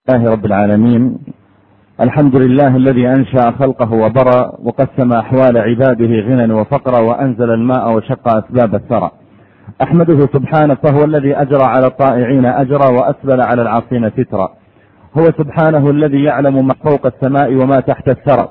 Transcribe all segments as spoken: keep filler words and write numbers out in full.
لله رب العالمين. الحمد لله الذي أنشأ خلقه وبرى وقسم أحوال عباده غنى وفقرا وأنزل الماء وشق أسباب الثرى. أحمده سبحانه فهو الذي أجرى على الطائعين أجرا وأسبل على العاصين سترا. هو سبحانه الذي يعلم ما فوق السماء وما تحت الثرى،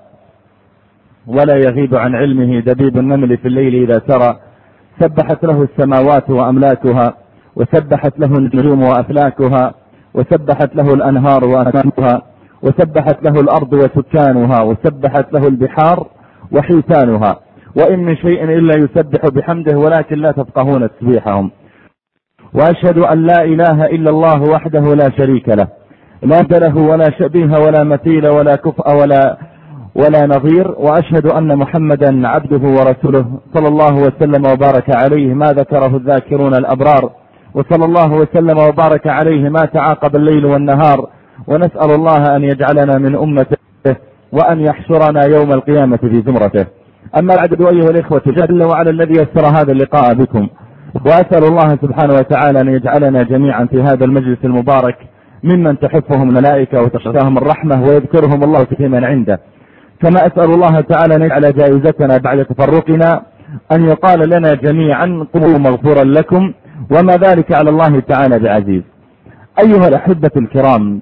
ولا يغيب عن علمه دبيب النمل في الليل إذا سرى. سبحت له السماوات وأملاكها، وسبحت له النجوم وأفلاكها، وسبحت له الأنهار وأسماكها، وسبحت له الأرض وسكانها، وسبحت له البحار وحيتانها. وإن من شيء إلا يسبح بحمده ولكن لا تفقهون تسبيحهم. وأشهد أن لا إله إلا الله وحده لا شريك له، لا ند له ولا شبيه ولا مثيل ولا كفء ولا ولا نظير. وأشهد أن محمدا عبده ورسوله صلى الله وسلم وبارك عليه ما ذكره الذاكرون الأبرار، وصلى الله وسلم وبارك عليه ما تعاقب الليل والنهار. ونسأل الله أن يجعلنا من أمته وأن يحشرنا يوم القيامة في زمرته. أما بعد، أيها الإخوة، جل وعلا الذي يسر هذا اللقاء بكم، وأسأل الله سبحانه وتعالى أن يجعلنا جميعا في هذا المجلس المبارك ممن تحفهم الملائكة وتشتاهم الرحمة ويذكرهم الله في من عنده. كما أسأل الله تعالى أن يجعل جائزتنا بعد تفرقنا أن يقال لنا جميعا قوموا مغفورا لكم، وما ذلك على الله تعالى بعزيز. أيها الأحبة الكرام،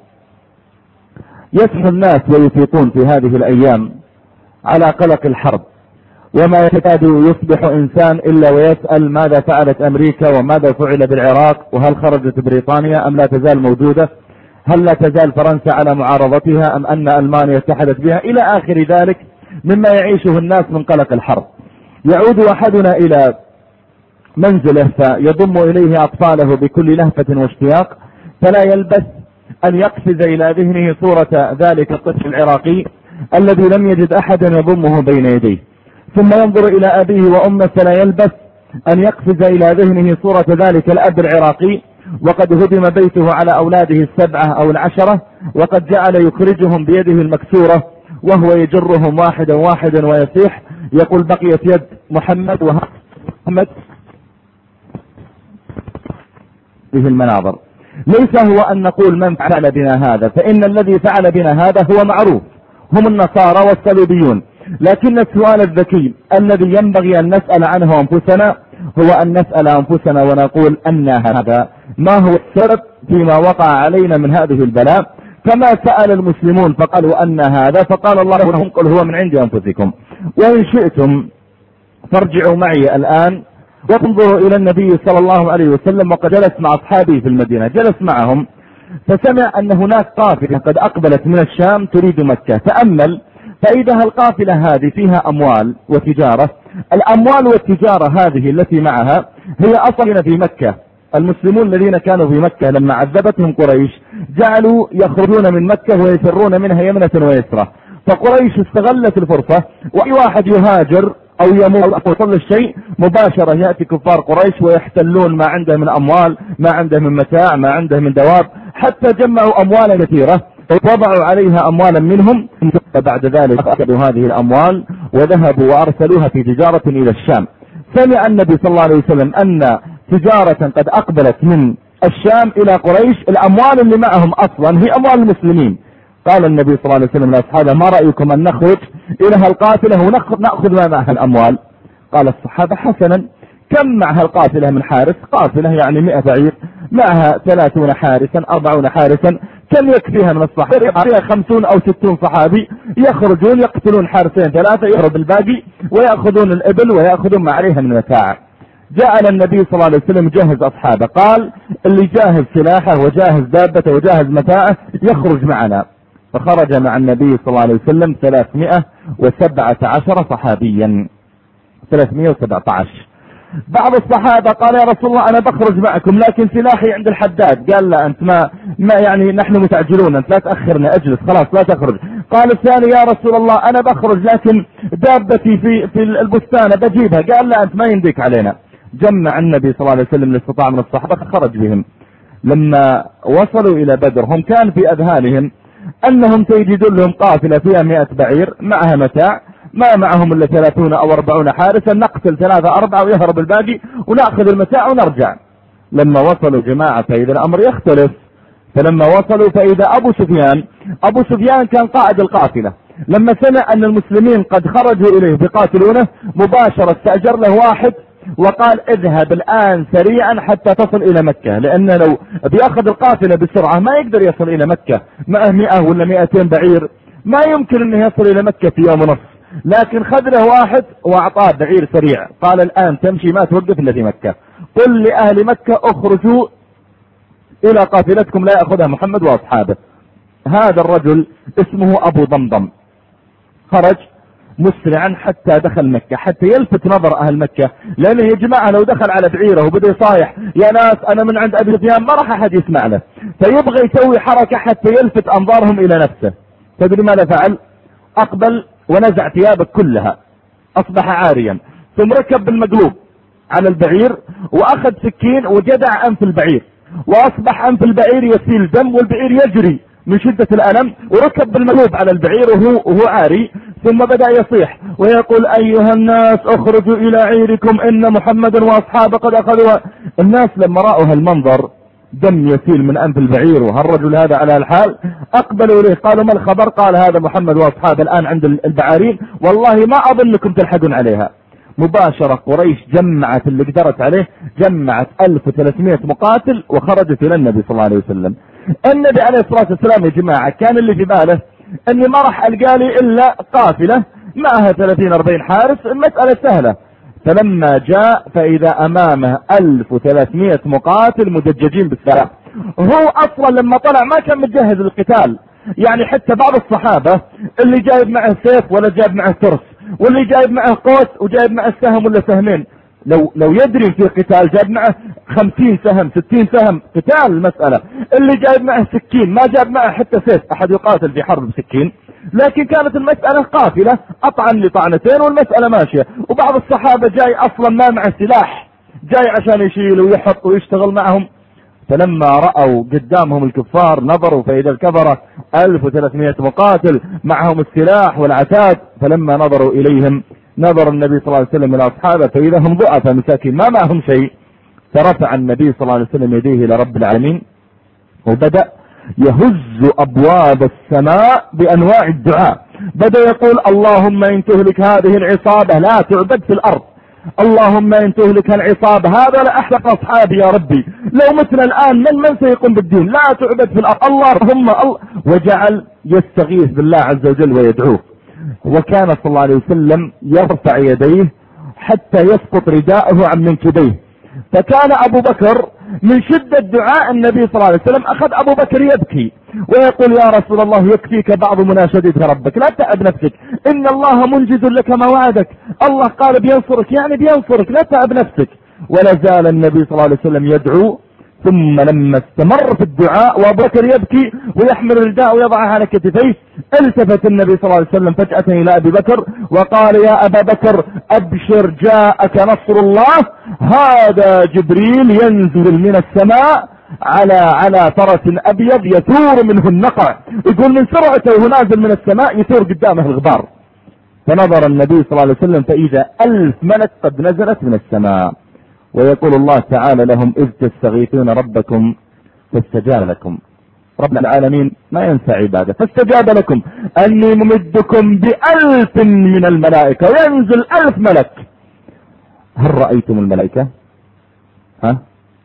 يسحو الناس ويفيقون في هذه الأيام على قلق الحرب، وما يكاد يصبح إنسان إلا ويسأل ماذا فعلت أمريكا وماذا فعل بالعراق، وهل خرجت بريطانيا أم لا تزال موجودة، هل لا تزال فرنسا على معارضتها أم أن ألمانيا اتحدت بها، إلى آخر ذلك مما يعيشه الناس من قلق الحرب. يعود أحدنا إلى منزله فيضم إليه أطفاله بكل لهفة واشتياق، فلا يلبث أن يقفز إلى ذهنه صورة ذلك الطفل العراقي الذي لم يجد أحدا يضمه بين يديه، ثم ينظر إلى أبيه وأمه فلا يلبث أن يقفز إلى ذهنه صورة ذلك الأب العراقي وقد هدم بيته على أولاده السبعة أو العشرة، وقد جعل يخرجهم بيده المكسورة وهو يجرهم واحدا واحدا ويصيح يقول بقيت يد محمد ومحمد. به المناظر ليس هو أن نقول من فعل بنا هذا، فإن الذي فعل بنا هذا هو معروف، هم النصارى والصليبيون. لكن السؤال الذكي الذي ينبغي أن نسأل عنه أنفسنا هو أن نسأل أنفسنا ونقول أن هذا ما هو السبب فيما وقع علينا من هذه البلاء، كما سأل المسلمون فقالوا أن هذا، فقال الله لهم قل هو من عند أنفسكم. وإن شئتم فارجعوا معي الآن وانظروا إلى النبي صلى الله عليه وسلم وقد جلس مع أصحابه في المدينة، جلس معهم فسمع أن هناك قافلة قد أقبلت من الشام تريد مكة. تأمل فإذا القافلة هذه فيها أموال وتجارة. الأموال والتجارة هذه التي معها هي أصلا في مكة. المسلمون الذين كانوا في مكة لما عذبتهم قريش جعلوا يخرجون من مكة ويفرون منها يمنة ويسرة، فقريش استغلت الفرصة، وأي واحد يهاجر أو يموت أو يصل الشيء مباشرة يأتي كفار قريش ويحتلون ما عنده من أموال، ما عنده من متاع، ما عنده من دواب، حتى جمعوا أموالا كثيرة ووضعوا عليها أموالا منهم. بعد ذلك أخذوا هذه الأموال وذهبوا وأرسلوها في تجارة إلى الشام. سمع النبي صلى الله عليه وسلم أن تجارة قد أقبلت من الشام إلى قريش، الأموال اللي معهم أصلا هي أموال المسلمين. قال النبي صلى الله عليه وسلم لأصحابه ما رأيكم أن نخرج إلى القافلة ونأخذ ما معها الأموال؟ قال الصحابة حسنا. كم معها القافلة من حارس؟ قافلة يعني مئة بعير، معها ثلاثون حارسا أربعون حارسا، كم يكفيها من الصحابة؟ فيها خمسون أو ستون صحابي يخرجون يقتلون حارسين ثلاثة يهرب الباقي ويأخذون الإبل ويأخذون ما عليها من متاع. جاء النبي صلى الله عليه وسلم جهز أصحابه، قال اللي جاهز سلاحه وجاهز دابته وجاهز متاعه يخرج معنا. فخرج مع النبي صلى الله عليه وسلم ثلاثمائة وسبعة عشر صحابيا، ثلاثمائة وسبعة عشر. بعض الصحابة قال يا رسول الله أنا بخرج معكم لكن سلاحي عند الحداد. قال لا أنت ما, ما يعني نحن متعجلون، أنت لا تأخرنا، اجلس خلاص لا تخرج. قال الثاني يا رسول الله أنا بخرج لكن دابتي في, في البستان بجيبها. قال لا أنت ما ينديك علينا. جمع النبي صلى الله عليه وسلم الاستطاع من الصحابة خرج بهم. لما وصلوا إلى بدر هم كان في أذهانهم أنهم سيجدون لهم قافلة فيها مئة بعير معها متاع، ما معهم إلا ثلاثون أو أربعون حارسا، نقتل ثلاثة أربعة ويهرب الباقي ونأخذ المتاع ونرجع. لما وصلوا جماعة فإذا الأمر يختلف، فلما وصلوا فإذا أبو سفيان أبو سفيان كان قائد القافلة، لما سمع أن المسلمين قد خرجوا إليه بقاتلونه مباشرة استأجر له واحد وقال اذهب الآن سريعا حتى تصل إلى مكة، لأن لو بيأخذ القافلة بسرعة ما يقدر يصل إلى مكة، معه مئة ولا مئتين بعير ما يمكن أنه يصل إلى مكة في يوم ونصف، لكن خذ له واحد وأعطاه بعير سريع، قال الآن تمشي ما توقف إلا في مكة، قل لأهل مكة اخرجوا إلى قافلتكم لا يأخذها محمد وأصحابه. هذا الرجل اسمه أبو ضمضم خرج مسرعا حتى دخل مكة حتى يلفت نظر أهل مكة، لأنه يا جماعة لو دخل على بعيره وبدأ يصايح يا ناس أنا من عند أبي سفيان ما راح أحد يسمع له، فيبغى يسوي حركة حتى يلفت أنظارهم إلى نفسه. تدري ماذا فعل؟ أقبل ونزع ثيابه كلها، أصبح عاريا، ثم ركب بالمقلوب على البعير وأخذ سكين وجدع أنف البعير، وأصبح أنف البعير يسيل دم والبعير يجري من شدة الألم، وركب بالمقلوب على البعير وهو, وهو عاري، ثم بدأ يصيح ويقول أيها الناس اخرجوا إلى عيركم إن محمدا وأصحابه قد أخذوا. الناس لما رأوا هالمنظر دم يسيل من أنف البعير وهالرجل هذا على الحال أقبلوا إليه قالوا ما الخبر؟ قال هذا محمد وأصحابه الآن عند البعارين والله ما أظنكم تلحقون عليها. مباشرة قريش جمعت اللي قدرت عليه، جمعت ألف وثلاثمائة مقاتل وخرجت إلى النبي صلى الله عليه وسلم. النبي عليه الصلاة والسلام يا جماعة كان اللي في باله اني ما راح القى لي الا قافلة معها ثلاثين أربعين حارس، المسألة سهلة. فلما جاء فاذا امامه ألف وثلاثمائة مقاتل مدججين بالسلاح، هو اصلا لما طلع ما كان متجهز للقتال، يعني حتى بعض الصحابة اللي جايب معه سيف ولا جايب معه ترس، واللي جايب معه قوس وجايب معه سهم ولا سهمين، لو لو يدري في قتال جايب معه خمسين سهم ستين سهم قتال المسألة. اللي جايب معه سكين ما جايب معه حتى سيف، احد يقاتل في حرب بسكين، لكن كانت المسألة قافلة اطعن لطعنتين والمسألة ماشية. وبعض الصحابة جاي اصلا ما معه سلاح، جاي عشان يشيل ويحط ويشتغل معهم. فلما رأوا قدامهم الكفار نظروا فإذا الكفرة ألف وثلاثمائة مقاتل معهم السلاح والعتاد، فلما نظروا إليهم نظر النبي صلى الله عليه وسلم إلى أصحابه فإذا هم ضعفاء مساكين ما معهم شيء، فرفع النبي صلى الله عليه وسلم يديه إلى رب العالمين وبدأ يهز أبواب السماء بأنواع الدعاء، بدأ يقول اللهم إن تهلك هذه العصابة لا تعبد في الأرض، اللهم إن تهلك العصابة هذا لأحرق أصحابي يا ربي، لو متنا الآن من من سيقوم بالدين، لا تعبد في الأرض اللهم الله. وجعل يستغيث بالله عز وجل ويدعوه، وكان صلى الله عليه وسلم يرفع يديه حتى يسقط رداءه عن منكبيه. فكان أبو بكر من شدة دعاء النبي صلى الله عليه وسلم أخذ أبو بكر يبكي ويقول يا رسول الله يكفيك بعض مناشدتك ربك لا تتعب نفسك، إن الله منجز لك ما وعدك، الله قال بينصرك يعني بينصرك لا تتعب نفسك. ولا زال النبي صلى الله عليه وسلم يدعو، ثم لما استمر في الدعاء وابو بكر يبكي ويحمل الرداء ويضعه على كتفيه، التفت النبي صلى الله عليه وسلم فجأة الى ابي بكر وقال يا ابا بكر ابشر جاءك نصر الله، هذا جبريل ينزل من السماء على على فرس ابيض يثور منه النقع، يقول من سرعته وهو نازل من السماء يثور قدامه الغبار. فنظر النبي صلى الله عليه وسلم فاذا الف ملك قد نزلت من السماء، ويقول الله تعالى لهم إذ تستغيثون ربكم فاستجاب لكم. رب العالمين ما ينسى عباده، فاستجاب لكم أني ممدكم بألف من الملائكة، وينزل ألف ملك. هل رأيتم الملائكة؟ ها؟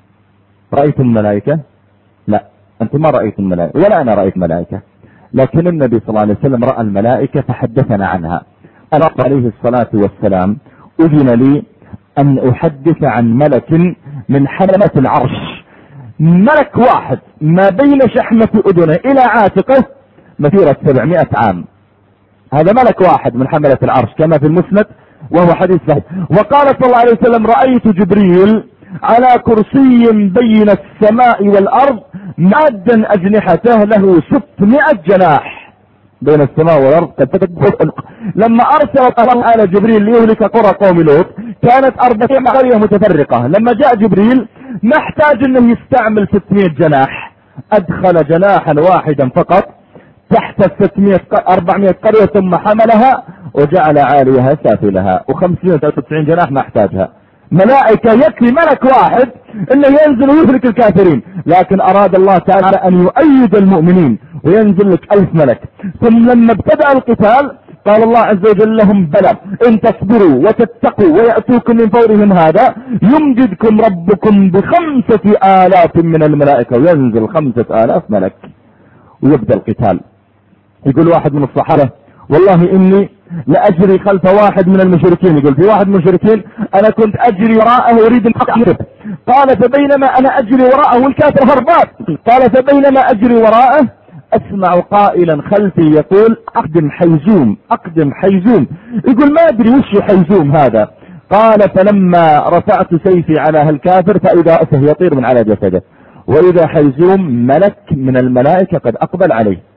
رأيتم الملائكة؟ لا، أنتم ما رأيتم الملائكة ولا أنا رأيت ملائكة، لكن النبي صلى الله عليه وسلم رأى الملائكة فحدثنا عنها. أنا عليه الصلاة والسلام أذن لي أن أحدث عن ملك من حملة العرش، ملك واحد ما بين شحمة أذنه إلى عاتقه مسيرة سبعمائة عام، هذا ملك واحد من حملة العرش كما في المسند وهو حديث صحيح. وقال صلى الله عليه وسلم رأيت جبريل على كرسي بين السماء والأرض مادا أجنحته له ستمائة جناح بين السماء والأرض قد تتبقى. لما أرسل الله على جبريل ليهلك قرى قوم لوط كانت أربعين قرية متفرقة، لما جاء جبريل ما احتاج أنه يستعمل ستمائة جناح، أدخل جناحا واحدا فقط تحت ستمائة أربعمائة قرية ثم حملها وجعل عاليها سافلها، وخمسين ثلاثة وتسعين جناح ما احتاجها. ملائكة يكفي ملك واحد انه ينزل ويهلك الكافرين، لكن اراد الله تعالى ان يؤيد المؤمنين وينزل لك الف ملك. ثم لما ابتدأ القتال قال الله عز وجل لهم بلى ان تصبروا وتتقوا ويأتوكم من فورهم هذا يمددكم ربكم بخمسة آلاف من الملائكة، وينزل خمسة آلاف ملك ويبدأ القتال. يقول واحد من الصحابة والله اني لأجري خلف واحد من المشركين، يقول في واحد من المشركين انا كنت اجري وراءه اريد ان اقتله، قال فبينما انا اجري وراءه والكافر هربان، قال فبينما اجري وراءه اسمع قائلا خلفي يقول اقدم حيزوم اقدم حيزوم، يقول ما ادري وش حيزوم هذا، قال فلما رفعت سيفي على هالكافر فاذا اسه يطير من على جسده، واذا حيزوم ملك من الملائكة قد اقبل عليه.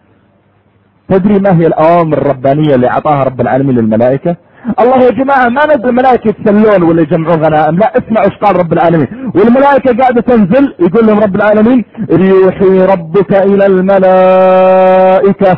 تدري ما هي الأوامر الربانية اللي أعطاها رب العالمين للملائكة؟ الله يا جماعة ما نزل الملائكة يتسلون ولا يجمعون غنائم، لا، اسمعوا ايش قال رب العالمين، والملائكة قاعدة تنزل يقول لهم رب العالمين يوحي ربك إلى الملائكة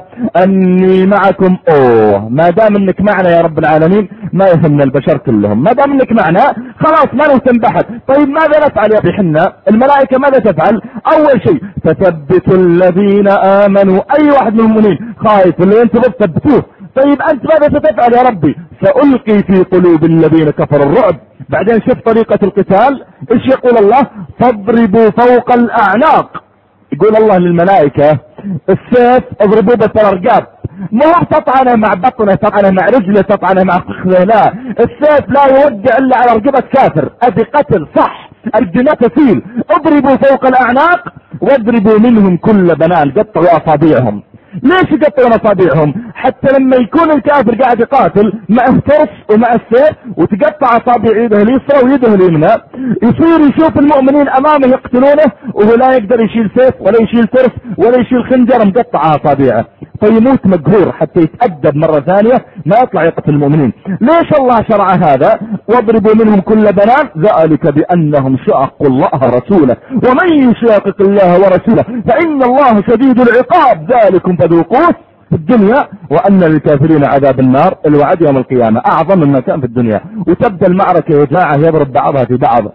أني معكم. أوه، ما دام انك معنا يا رب العالمين ما يهمنا البشر كلهم، ما دام انك معنا خلاص ما نهتم بحد. طيب ماذا نفعل يا حنا؟ الملائكة ماذا تفعل؟ أول شيء تثبت الذين آمنوا، أي واحد من المؤمنين خايف اللي انت بتثبتوه، طيب انت ماذا ستفعل يا ربي؟ سألقي في قلوب الذين كفروا الرعب. بعدين شوف طريقة القتال ايش يقول الله؟ فاضربوا فوق الاعناق. يقول الله للملائكة السيف اضربوه بالرقاب، مو تطعنه مع بطنه، تطعنه مع رجله، تطعنه مع فخذه، لا، السيف لا يودع الا على رقبة كافر، ادي قتل صح، الدماء تسيل. اضربوا فوق الاعناق واضربوا منهم كل بنان، قطعوا اصابعهم. ليش يقطعون اصابعهم؟ حتى لما يكون الكافر قاعد يقاتل معه ترس ومع السيف وتقطع اصابع يده اليسرى ويده اليمنى، يصير يشوف المؤمنين امامه يقتلونه وهو لا يقدر يشيل سيف ولا يشيل ترس ولا يشيل خنجر مقطع اصابعه، فيموت مقهور حتى يتأدب مرة ثانية ما يطلع يقتل المؤمنين. ليش الله شرع هذا؟ واضربوا منهم كل بنان، ذلك بأنهم شاقوا الله ورسوله، ومن يشاقق الله ورسوله فإن الله شديد العقاب، ذلكم فذوقوه في الدنيا وأن للكافرين عذاب النار، الوعد يوم القيامة أعظم مما كان في الدنيا. وتبدأ المعركة يا جماعة يضرب بعضها في بعض،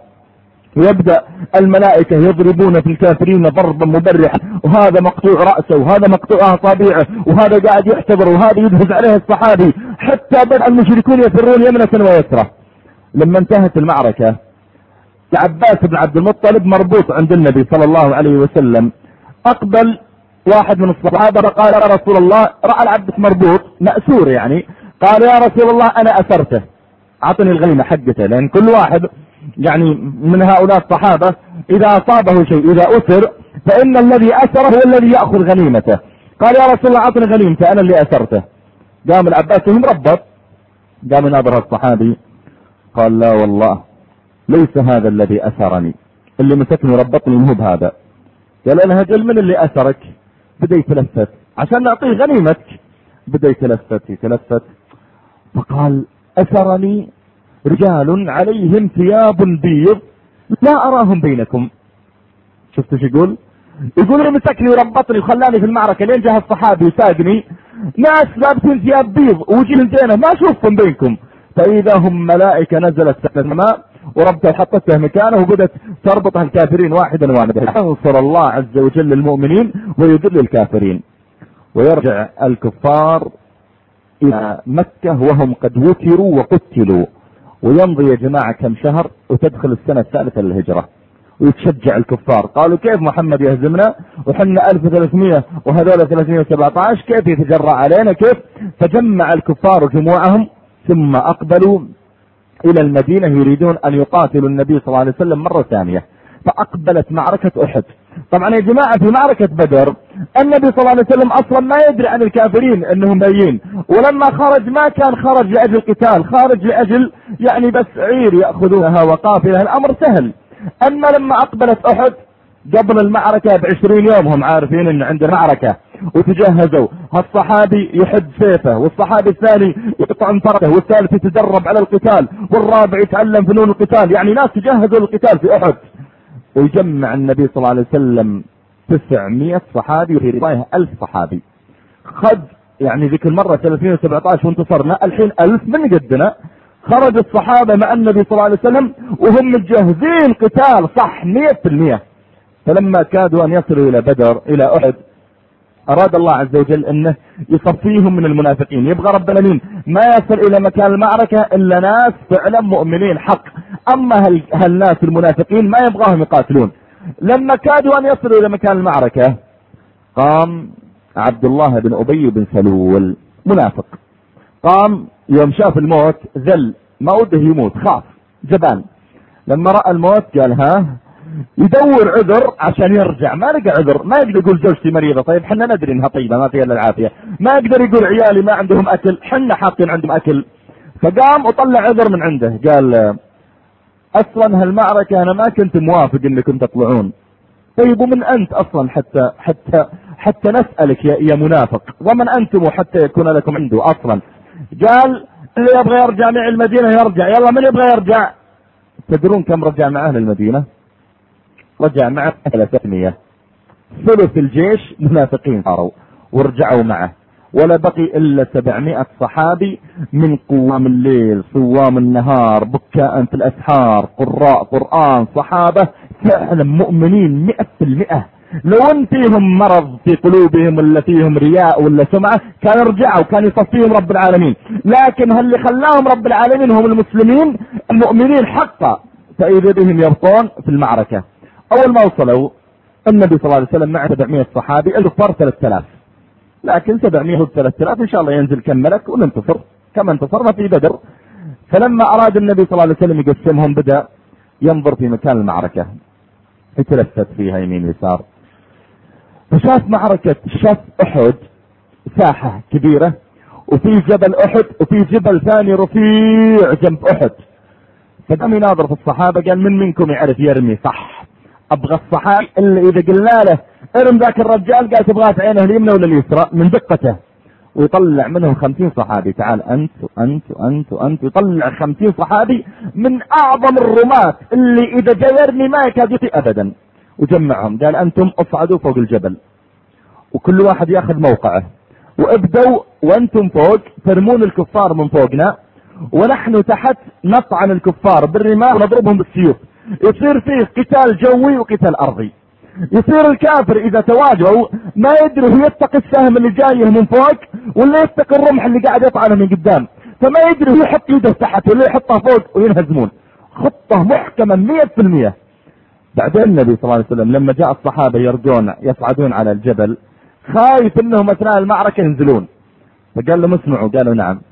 ويبدأ الملائكة يضربون في الكافرين ضربا مبرحا، وهذا مقطوع رأسه وهذا مقطوع أصابعه وهذا قاعد يحتضر وهذا يدهز عليه الصحابي، حتى بدأ المشركون يفرون يمنة ويسرى. لما انتهت المعركة العباس بن عبد المطلب مربوط عند النبي صلى الله عليه وسلم، أقبل واحد من الصحابة قال يا رسول الله، رأى العباس مربوط مأسور يعني، قال يا رسول الله أنا أسرته، أعطني الغنيمة حقته، لأن كل واحد يعني من هؤلاء الصحابة إذا أصابه شيء إذا أسر فإن الذي أسره هو الذي يأخذ غنيمته. قال يا رسول الله أعطني غنيمته أنا اللي أسرته. قام العباس مربط، قام ناظر الصحابي قال لا والله ليس هذا الذي أسرني، اللي مسكني ربطني مو بهذا. قال أنا هجل من اللي أسرك؟ بدأ يتلفت عشان نعطيه غنيمتك، بدأ يتلفت يتلفت فقال أسرني رجال عليهم ثياب بيض لا أراهم بينكم. شفتوا شو يقول؟ يقول لي مسكني وربطني وخلاني في المعركة لين جاء الصحابي وساقني ناس لابسين ثياب بيض ووجههم زينة ما أشوفهم بينكم، فإذا هم ملائكة نزلت تحت الماء وربطها وحطتها مكانه وبدت تربطها الكافرين واحدا واحدا. ينصر الله عز وجل المؤمنين ويذل الكافرين، ويرجع الكفار إلى مكة وهم قد وتروا وقتلوا، ويمضي يا جماعة كم شهر وتدخل السنة الثالثة للهجرة، ويتشجع الكفار قالوا كيف محمد يهزمنا وحنا ألف وثلاثمائة وهذول ثلاثمائة وسبعة عشر، كيف يتجرأ علينا كيف؟ فجمع الكفار جموعهم ثم أقبلوا إلى المدينة يريدون أن يقاتلوا النبي صلى الله عليه وسلم مرة ثانية. فأقبلت معركة أحد. طبعا يا جماعة في معركة بدر النبي صلى الله عليه وسلم أصلا ما يدري عن الكافرين أنهم بايين، ولما خرج ما كان خرج لأجل قتال، خارج لأجل يعني بس عير يأخذونها وقافلة، الأمر سهل. أما لما أقبلت أحد قبل المعركة بعشرين يوم هم عارفين أن عندنا معركة وتجهزوا، هالصحابي يحد سيفه والصحابي الثاني يقطع فرسه والثالث يتدرب على القتال والرابع يتعلم فنون القتال، يعني ناس تجهزوا للقتال في أحد. ويجمع النبي صلى الله عليه وسلم تسعمائة صحابي وفي رواية ألف صحابي. خد يعني ذيك المرة ثلاثمائة وسبعة عشر وانتصرنا، الحين ألف من قدنا، خرج الصحابة مع النبي صلى الله عليه وسلم وهم مجهزين قتال صح مئة في المئة. فلما كادوا أن يصلوا إلى بدر إلى أحد أراد الله عز وجل أنه يصفيهم من المنافقين. يبغى رب العالمين ما يصل إلى مكان المعركة إلا ناس فعلا مؤمنين حق، أما هالناس المنافقين ما يبغاهم يقاتلون. لما كادوا أن يصلوا إلى مكان المعركة قام عبد الله بن أبي بن سلول منافق، قام يوم شاف الموت ذل ما وده يموت، خاف جبان. لما رأى الموت قال ها يدور عذر عشان يرجع، ما لقى عذر، ما يقدر يقول زوجتي مريضة، طيب حنا ندري انها طيبة ما فيها الا العافية، ما يقدر يقول عيالي ما عندهم اكل، حنا حاطين عندهم اكل. فقام وطلع عذر من عنده، قال اصلا هالمعركة انا ما كنت موافق انكم تطلعون. طيب ومن انت اصلا حتى حتى حتى نسألك يا, يا منافق، ومن انتم حتى يكون لكم عنده اصلا؟ قال اللي يبغى يرجع معي المدينة يرجع، يلا من يبغى يرجع؟ تدرون كم رجع مع اهل المدينة؟ رجع معه ثلاثمية، ثلث الجيش منافقين صاروا ورجعوا معه، ولا بقي الا سبعمائة صحابي من قوام الليل صوام النهار بكاء في الاسحار قراء قرآن، صحابة فعلا مؤمنين مئة في المئة. لو ان فيهم مرض في قلوبهم ولا فيهم رياء ولا سمعة كان رجعوا كان يصفيهم رب العالمين، لكن هل اللي خلاهم رب العالمين هم المسلمين المؤمنين حقا، فإذا بهم يبطون في المعركة. اول ما وصلوا النبي صلى الله عليه وسلم مع سبعمائة صحابي، الكفار ثلاثة آلاف، لكن سبعمائة وثلاثة آلاف ان شاء الله ينزل كم ملك وننتصر كما انتصرنا في بدر. فلما اراد النبي صلى الله عليه وسلم يقسمهم بدأ ينظر في مكان المعركة، يتلفت فيها يمين يسار، فشاف معركة، شاف احد ساحة كبيرة وفي جبل احد وفي جبل ثاني رفيع جنب احد. فقام يناظر في الصحابة قال من منكم يعرف يرمي صح؟ ابغى الصحابي اللي اذا قلنا له ارم ذاك الرجال قال تبغاه في عينه اليمنى ولا اليسرى من دقته، ويطلع منهم خمسين صحابي، تعال انت وانت وانت وانت، يطلع خمسين صحابي من اعظم الرماة اللي اذا جاء يرمي ما يكاد يطيء ابدا، وجمعهم قال انتم اصعدوا فوق الجبل وكل واحد ياخذ موقعه، وابدوا وانتم فوق ترمون الكفار من فوقنا ونحن تحت نطعن الكفار بالرماح ونضربهم بالسيوف، يصير فيه قتال جوي وقتال ارضي. يصير الكافر اذا تواجهوا ما يدري هو يتقي السهم اللي جايه من فوق ولا يتقي الرمح اللي قاعد يطعنه من قدام، فما يدري هو يحط يده تحت ولا يحطها فوق وينهزمون. خطة محكمة مئة في المئة. بعدين النبي صلى الله عليه وسلم لما جاء الصحابة يرجون يصعدون على الجبل خايف انهم اثناء المعركة ينزلون، فقال لهم اسمعوا، قالوا نعم،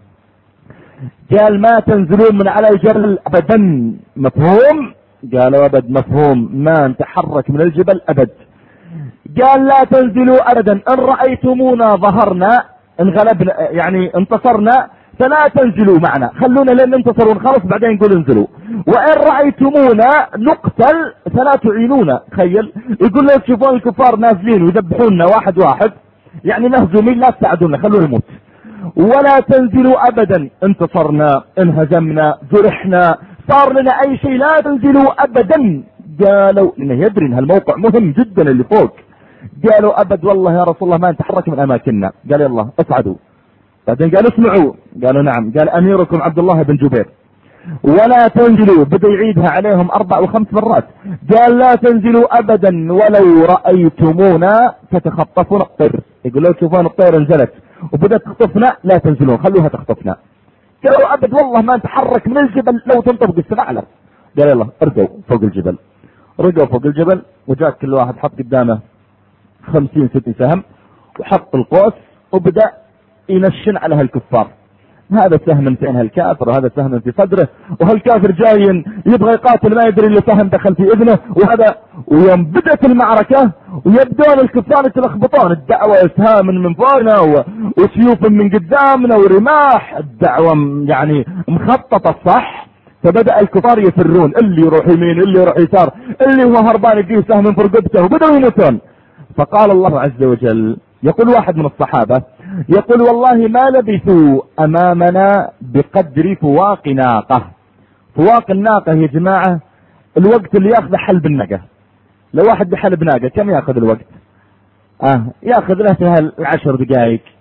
قال ما تنزلون من على الجبل ابدا، مفهوم؟ قالوا ابد مفهوم، ما نتحرك من الجبل ابد. قال لا تنزلوا ابدا، ان رأيتمونا ظهرنا انغلبنا يعني انتصرنا فلا تنزلوا معنا، خلونا لين ننتصر ونخلص بعدين نقول انزلوا، وان رأيتمونا نقتل فلا تعينونا. تخيل يقول لو تشوفون الكفار نازلين ويذبحوننا واحد واحد يعني مهزومين لا تساعدونا خلونا نموت، ولا تنزلوا ابدا، انتصرنا انهزمنا جرحنا صار لنا اي شيء لا تنزلوا ابدا. قالوا انه يدري ان هالموقع مهم جدا اللي فوق، قالوا ابد والله يا رسول الله ما نتحرك من اماكننا. قال يلا اصعدوا. بعدين قالوا اسمعوا، قالوا نعم، قال اميركم عبد الله بن جبير ولا تنزلوا، بدا يعيدها عليهم اربع وخمس مرات، قال لا تنزلوا ابدا ولو رايتمونا تتخطفون الطير، يقول لو تشوفون الطير نزلت وبدات تخطفنا لا تنزلون خلوها تخطفنا. قالوا ابد والله ما نتحرك من الجبل لو تنطبق السبع له. قال يلا ارجعوا فوق الجبل. رجعوا فوق الجبل وجاء كل واحد حط قدامه خمسين ستين سهم وحط القوس وبدأ ينشن على هالكفار، هذا سهم في عين الكافر وهذا سهم في صدره، وهالكافر جاي يبغى يقاتل ما يدري اللي سهم دخل في اذنه وهذا. ويوم بدأت المعركة ويبدون الكفار يتلخبطون، الدعوة اسهام من فوقنا وسيوف من قدامنا ورماح، الدعوة يعني مخططة صح. فبدأ الكفار يفرون، اللي يروح يمين اللي يروح يسار، اللي هو هربان يجيه سهم في رقبته وبدأوا يموتون. فقال الله عز وجل، يقول واحد من الصحابة يقول والله ما لبثوا امامنا بقدر فواق ناقة. فواق الناقة يا جماعة الوقت اللي ياخذ حلب الناقة، لو واحد بحلب ناقة كم ياخذ الوقت؟ اه ياخذ له في العشر دقائق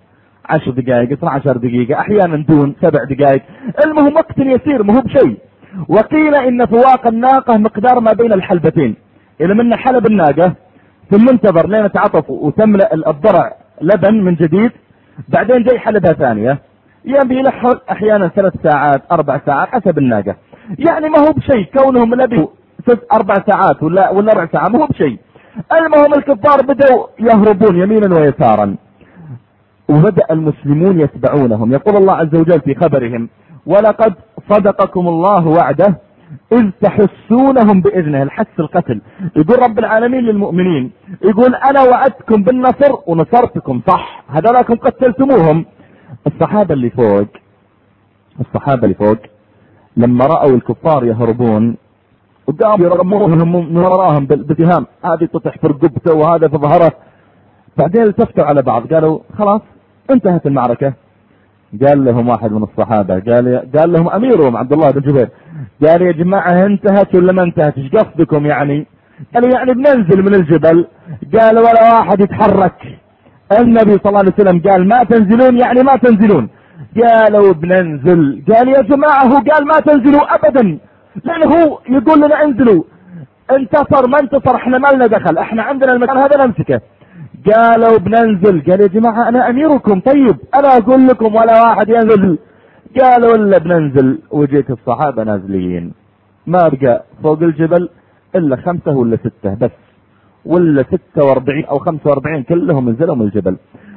عشر دقائق اثنى عشر دقيقة، احيانا دون سبع دقائق، المهم وقت يسير مو بشيء. وقيل ان فواق الناقة مقدار ما بين الحلبتين، اذا من حلب الناقة ثم انتظر لين تعطف وتملأ الضرع لبن من جديد، بعدين جاي حلبها ثانية، يبي له احيانا ثلاث ساعات اربع ساعات حسب الناقة، يعني ما هو بشيء كونهم لبي ست اربع ساعات ولا ولا ربع ساعة ما هو بشيء. المهم الكفار بدأوا يهربون يمينا ويسارا، وبدأ المسلمون يتبعونهم. يقول الله عز وجل في خبرهم: ولقد صدقكم الله وعده إذ تحسونهم بإذنه، الحس القتل. يقول رب العالمين للمؤمنين، يقول أنا وعدتكم بالنصر ونصرتكم صح، هذولاكم قتلتموهم. الصحابة اللي فوق الصحابة اللي فوق لما رأوا الكفار يهربون وقاموا يرموهم من وراهم بسهام، هذه تطح في رقبته وهذا في ظهره، بعدين التفتوا على بعض قالوا خلاص انتهت المعركة. قال لهم واحد من الصحابة، قال قال لهم أميرهم عبد الله بن جبير، قال يا جماعة انتهت ولا ما انتهت؟ ايش قصدكم يعني؟ قالوا يعني بننزل من الجبل. قال ولا واحد يتحرك. النبي صلى الله عليه وسلم قال ما تنزلون، يعني ما تنزلون. قالوا بننزل. قال يا جماعة هو قال ما تنزلوا أبدا، لأنه هو يقول لنا انزلوا، انتصر ما انتصر احنا ما لنا دخل، احنا عندنا المكان هذا نمسكه. قالوا بننزل. قال يا جماعة أنا أميركم، طيب أنا أقول لكم ولا واحد ينزل. قالوا إلا بننزل. وجيت الصحابة نازلين، ما بقى فوق الجبل إلا خمسة ولا ستة بس، ولا ستة واربعين أو خمسة واربعين كلهم نزلوا من الجبل.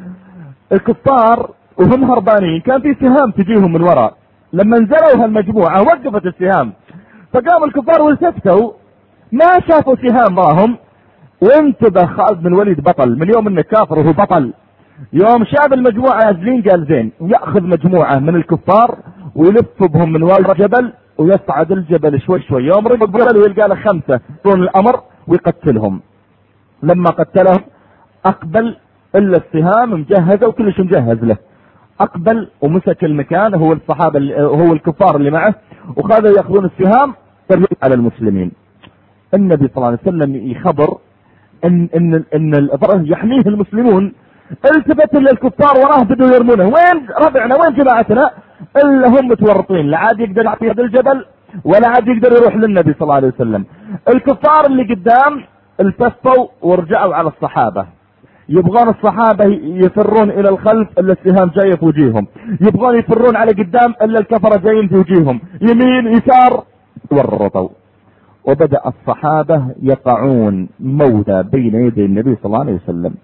الكفار وهم هربانين كان في سهام تجيهم من وراء، لما نزلوا هالمجموعة وقفت السهام، فقاموا الكفار والتفتوا ما شافوا سهام راهم. وانتبه خالد بن الوليد بطل، من يوم انه كافر وهو بطل، يوم شاف المجموعة نازلين قال زين، يأخذ مجموعة من الكفار ويلف بهم من وراء الجبل ويصعد الجبل شوي شوي، يوم رجل الجبل ويلقى له خمسة يكون الأمر ويقتلهم. لما قتلهم أقبل إلا السهام مجهزة وكل شيء مجهز له، أقبل ومسك المكان هو الصحابة هو الكفار اللي معه، وخذوا يأخذون السهام على المسلمين. النبي صلى الله عليه وسلم يخبر ان ان ان الضرر يحميه المسلمون، التفت للكفار وراه بدوا يرمونه، وين ربعنا وين جماعتنا؟ الا هم متورطين، لا عاد يقدر يعطي هذا الجبل ولا عاد يقدر يروح للنبي صلى الله عليه وسلم. الكفار اللي قدام التفوا ورجعوا على الصحابة، يبغون الصحابة يفرون الى الخلف الا السهام جاية في وجيههم، يبغون يفرون على قدام الا الكفرة جايين في وجيههم، يمين يسار ورطوا. وبدأ الصحابة يقعون موتى بين يدي النبي صلى الله عليه وسلم.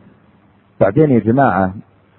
بعدين يا جماعة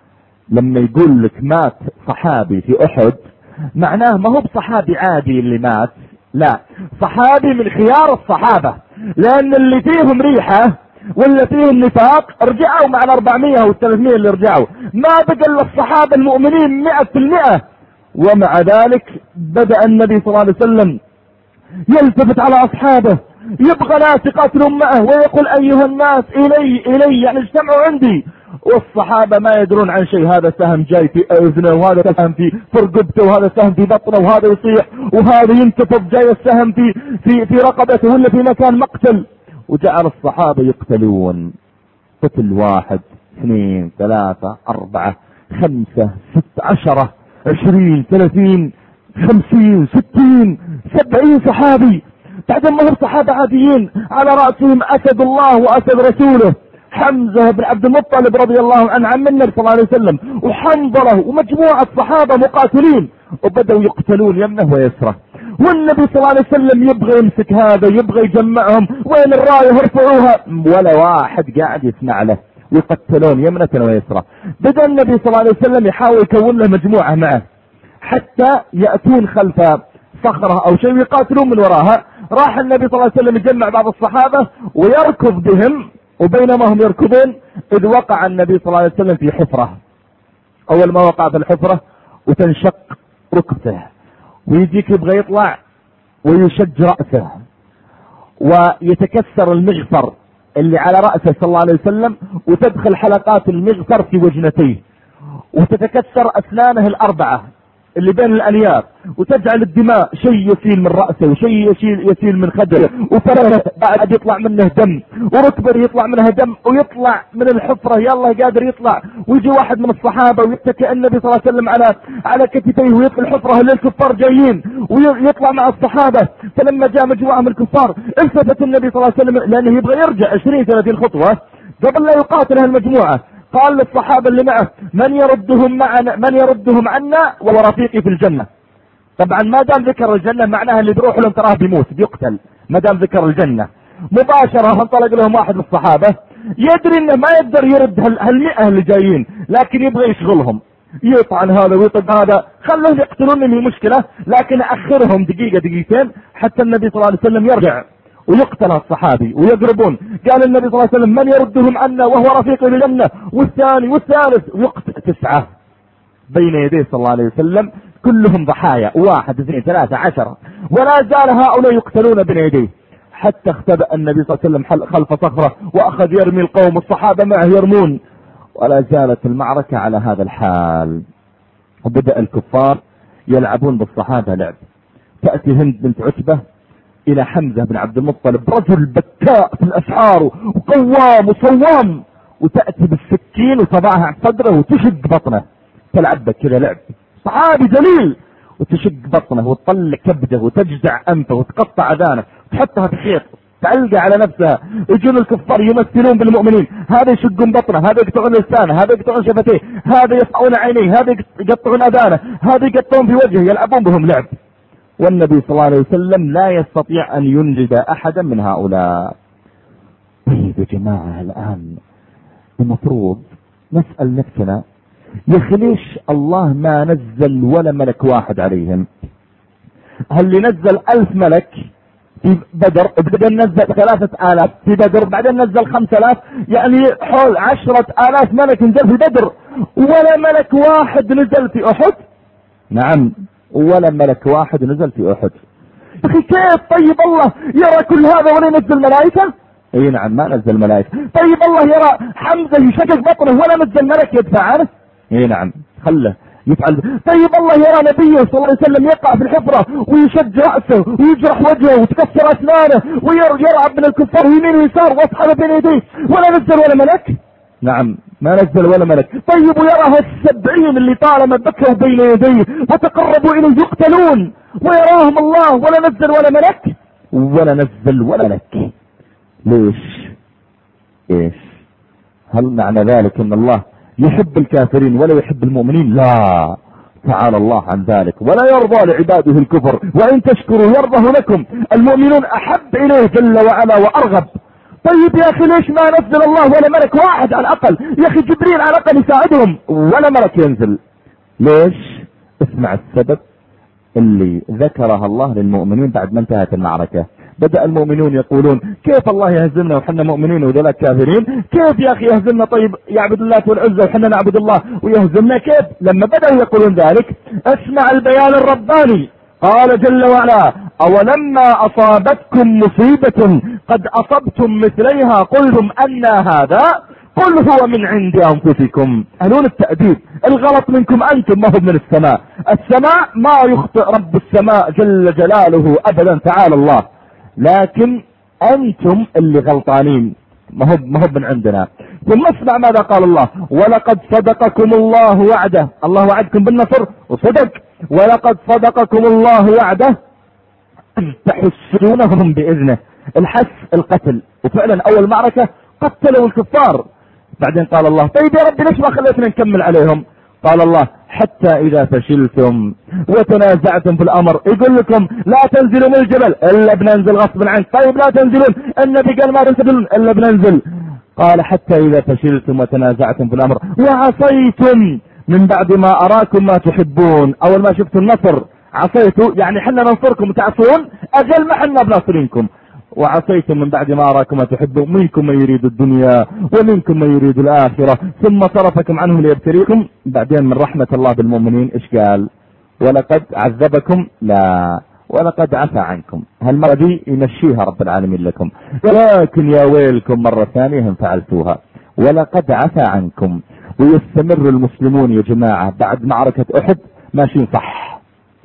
لما يقول لك مات صحابي في أحد، معناه ما هو بصحابي عادي اللي مات، لا، صحابي من خيار الصحابة، لأن اللي فيهم ريحة واللي فيهم نفاق رجعوا مع الأربعمية والثلاثمية اللي رجعوا، ما بقى إلا الصحابة المؤمنين مئة في المئة. ومع ذلك بدأ النبي صلى الله عليه وسلم يلتفت على أصحابه، يبغى ناس يقاتلون معه ويقول أيها الناس إلي إلي يعني اجتمعوا عندي. والصحابة ما يدرون عن شيء، هذا سهم جاي في أذنه وهذا سهم في رقبته وهذا سهم في بطنه وهذا يصيح وهذا ينتفض، جاي السهم في في في رقبته ولا في مكان مقتل. وجعل الصحابة يقتلون، قتل واحد اثنين ثلاثة أربعة خمسة ست عشرة عشرين ثلاثين خمسين ستين سبعين صحابي. بعدين ما هم صحابة عاديين، على رأسهم أسد الله وأسد رسوله حمزة بن عبد المطلب رضي الله عنه عم النبي صلى الله عليه وسلم، وحنظلة ومجموعة صحابة مقاتلين، وبدأوا يقتلون يمنه ويسره. والنبي صلى الله عليه وسلم يبغى يمسك هذا، يبغى يجمعهم، وين الراية ارفعوها، ولا واحد قاعد يسمع له، ويقتلون يمنة ويسره. بدأ النبي صلى الله عليه وسلم يحاول يكون له مجموعة معه حتى يأتون خلف صخرة أو شيء يقاتلون من وراها. راح النبي صلى الله عليه وسلم يجمع بعض الصحابة ويركض بهم، وبينما هم يركضون إذ وقع النبي صلى الله عليه وسلم في حفرة. أول ما وقع في الحفرة وتنشق ركبته، ويجيك يبغى يطلع ويشج رأسه، ويتكسر المغفر اللي على رأسه صلى الله عليه وسلم، وتدخل حلقات المغفر في وجنتيه، وتتكسر أسنانه الأربعة اللي بين الانياب، وتجعل الدماء شيء يسيل من رأسه وشيء يسيل, يسيل من خدره، وفرده بعد يطلع منه دم، وركبه يطلع منها دم، ويطلع من الحفرة يلا قادر يطلع، ويجي واحد من الصحابة ويتكئ النبي صلى الله عليه وسلم على على كتفيه ويطلع الحفرة اللي الكفار جايين ويطلع مع الصحابة. فلما جاء مجموعة من الكفار التفت النبي صلى الله عليه وسلم لأنه يبغى يرجع عشرين ثلاثين خطوة قبل لا يقاتل هالمجموعة، قال للصحابة اللي معه من يردهم معنا من يردهم عنا ورفيقي في الجنة. طبعا ما دام ذكر الجنة معناها اللي بيروح لهم تراه بيموت بيقتل، ما دام ذكر الجنة. مباشرة انطلق لهم واحد من الصحابة يدري انه ما يقدر يرد هالمئة اللي جايين، لكن يبغى يشغلهم، يطعن هذا ويطق هذا، خلوهم يقتلون من مشكلة، لكن اخرهم دقيقة دقيقتين حتى النبي صلى الله عليه وسلم يرجع ويقتل الصحابي ويقربون. قال النبي صلى الله عليه وسلم من يردهم عنا وهو رفيق الجنة، والثاني والثالث، ويقتل تسعة بين يديه صلى الله عليه وسلم، كلهم ضحايا، واحد اثنين ثلاثة عشرة، ولا زال هؤلاء يقتلون بين يديه، حتى اختبأ النبي صلى الله عليه وسلم خلف صخرة وأخذ يرمي القوم، الصحابة معه يرمون، ولا زالت المعركة على هذا الحال. وبدأ الكفار يلعبون بالصحابة لعب. تأتي هند بنت عتبة إلى حمزة بن عبد المطلب، رجل بكاء في الأسحار وقوام وصوام، وتأتي بالسكين وتضعها على صدره وتشق بطنه، تلعب بك كذا لعب، صحابي جليل، وتشق بطنه وتطلع كبده وتجزع أنفه وتقطع أذانه وتحطها في خيط تعلقه على نفسها. يجون الكفار يمثلون بالمؤمنين، هذا يشقون بطنه، هذا يقطعون لسانه، هذا يقطعون شفتيه، هذا يقطعون عينيه، هذا يقطعون أذانه، هذا يقطعون في وجهه، يلعبون بهم لعب. والنبي صلى الله عليه وسلم لا يستطيع أن ينجد أحدا من هؤلاء. طيب يا جماعة الآن المفروض نسأل نفسنا، يا أخي ليش الله ما نزل ولا ملك واحد عليهم؟ هل اللي نزل ألف ملك في بدر، بعدين نزل ثلاثة آلاف في بدر، بعدين نزل خمسة آلاف، يعني حول عشرة آلاف ملك نزل في بدر، ولا ملك واحد نزل في أحد؟ نعم، ولا ملك واحد نزل في أحد. أخي كيف طيب الله يرى كل هذا ولا ينزل ملائكة؟ اي نعم ما نزل ملائكة. طيب الله يرى حمزة يشقق بطنه ولا نزل ملك يدفع عنه؟ اي نعم خله يفعل. طيب الله يرى نبيه صلى الله عليه وسلم يقع في الحفرة ويشج رأسه ويجرح وجهه وتكسر أسنانه ويرعب من الكفار يمين ويسار واصحابه بين يديه، ولا نزل ولا ملك؟ نعم ما نزل ولا ملك. طيب ويرى السبعين اللي طالما بكوا بين يديه وتقربوا إليه يقتلون ويراهم الله ولا نزل ولا ملك؟ ولا نزل ولا ملك. ليش؟ ايش؟ هل معنى ذلك ان الله يحب الكافرين ولا يحب المؤمنين؟ لا، تعالى الله عن ذلك، ولا يرضى لعباده الكفر، وإن تشكروا يرضه لكم. المؤمنون أحب إليه جل وعلا وأرغب. طيب يا أخي ليش ما نزل الله ولا ملك واحد على الأقل؟ يا أخي جبريل على الأقل يساعدهم، ولا ملك ينزل. ليش؟ اسمع السبب اللي ذكرها الله للمؤمنين بعد ما انتهت المعركة. بدأ المؤمنون يقولون كيف الله يهزمنا وحنا مؤمنين وذولا كافرين؟ كيف يا أخي يهزمنا؟ طيب يعبد الله والعزة وحنا نعبد الله ويهزمنا كيف؟ لما بدأوا يقولون ذلك اسمع البيان الرباني، قال جل وعلا أولما أصابتكم مصيبة قد أصبتم مثليها قلتم أن هذا قل هو من عند أنفسكم. قانون التأديب، الغلط منكم أنتم ما هو من السماء. السماء ما يخطئ رب السماء جل جلاله أبدا تعالى الله، لكن أنتم اللي غلطانين، ما هو ما هو من عندنا. ثم اسمع ماذا قال الله، ولقد صدقكم الله وعده، الله وعدكم بالنصر وصدق، ولقد صدقكم الله وعده تحسونهم بإذنه. الحس القتل، وفعلا أول معركة قتلوا الكفار. بعدين قال الله طيب يا رب ليش ما خليتنا نكمل عليهم؟ قال الله حتى إذا فشلتم وتنازعتم في الأمر، يقول لكم لا تنزلوا من الجبل إلا بننزل غصبا عنك. طيب لا تنزلون، النبي قال ما تنزلون إلا بننزل. قال حتى إذا فشلتم وتنازعتم في الأمر وعصيتم من بعد ما أراكم ما تحبون. أول ما شفتوا النصر عصيتوا، يعني حنا ننصركم وتعصون، أجل ما حنا بناصرينكم. وعصيتم من بعد ما أراكم ما تحبون، منكم من يريد الدنيا ومنكم من يريد الآخرة ثم صرفكم عنهم ليبتليكم. بعدين من رحمة الله بالمؤمنين إيش قال؟ ولقد عذبكم؟ لا، ولقد عفى عنكم. هالمرة دي يمشيها رب العالمين لكم، ولكن يا ويلكم مرة ثانية هم فعلتوها. ولقد عفى عنكم. ويستمر المسلمون يا جماعة بعد معركة أحد ماشيين صح،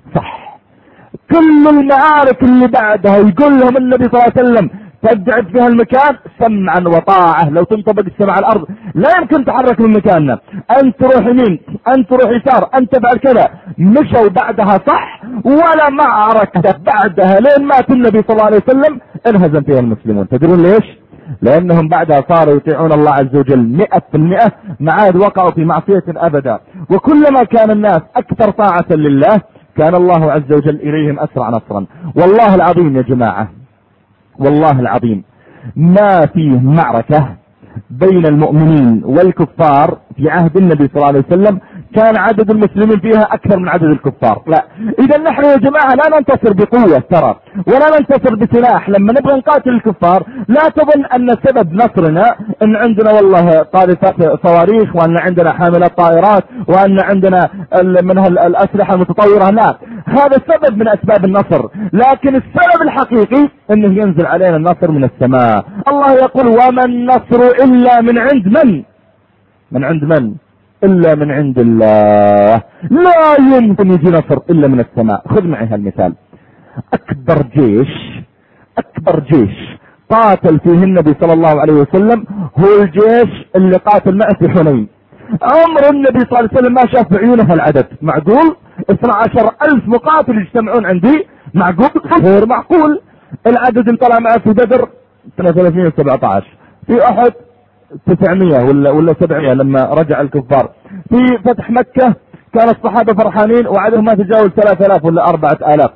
صح. كل المعارك اللي بعدها يقول لهم النبي صلى الله عليه وسلم تبعد فيها المكان سمعا وطاعة، لو تنطبق السماء على الارض لا يمكن تحرك من مكاننا، انت تروح يمين انت تروح يسار انت تفعل كذا. مشوا بعدها صح، ولا معركة بعدها لين مات النبي صلى الله عليه وسلم انهزم فيها المسلمون. تدرون ليش؟ لانهم بعدها صاروا يطيعون الله عز وجل مئة في المئة، ما عاد وقعوا في معصية ابدا. وكلما كان الناس اكثر طاعة لله كان الله عز وجل اليهم اسرع نصرا. والله العظيم يا جماعة، والله العظيم ما فيه معركة بين المؤمنين والكفار في عهد النبي صلى الله عليه وسلم كان عدد المسلمين فيها اكثر من عدد الكفار. لا، اذا نحن يا جماعة لا ننتصر بقوة ترى، ولا ننتصر بسلاح. لما نبغى نقاتل الكفار لا تظن ان سبب نصرنا ان عندنا والله قاذفات صواريخ، وان عندنا حاملات طائرات، وان عندنا من الاسلحة المتطورة. لا، هذا سبب من اسباب النصر، لكن السبب الحقيقي انه ينزل علينا النصر من السماء. الله يقول وما النصر الا من عند من؟ من عند من؟ الا من عند الله. لا يمكن يجي نصر الا من السماء. خذ معي هالمثال. اكبر جيش اكبر جيش قاتل فيه النبي صلى الله عليه وسلم هو الجيش اللي قاتل معه في حنين. عمر النبي صلى الله عليه وسلم ما شاف بعيونه العدد. معقول اثنى عشر الف مقاتل يجتمعون عندي؟ معقول؟ غير معقول. العدد اللي طلع معه في بدر ثلاثمائة وسبعة عشر، في احد تسعمائة ولا ولا سبعمائة لما رجع الكفار، في فتح مكة كان الصحابة فرحانين وعددهم ما تجاوز ثلاثة آلاف ولا أربعة آلاف.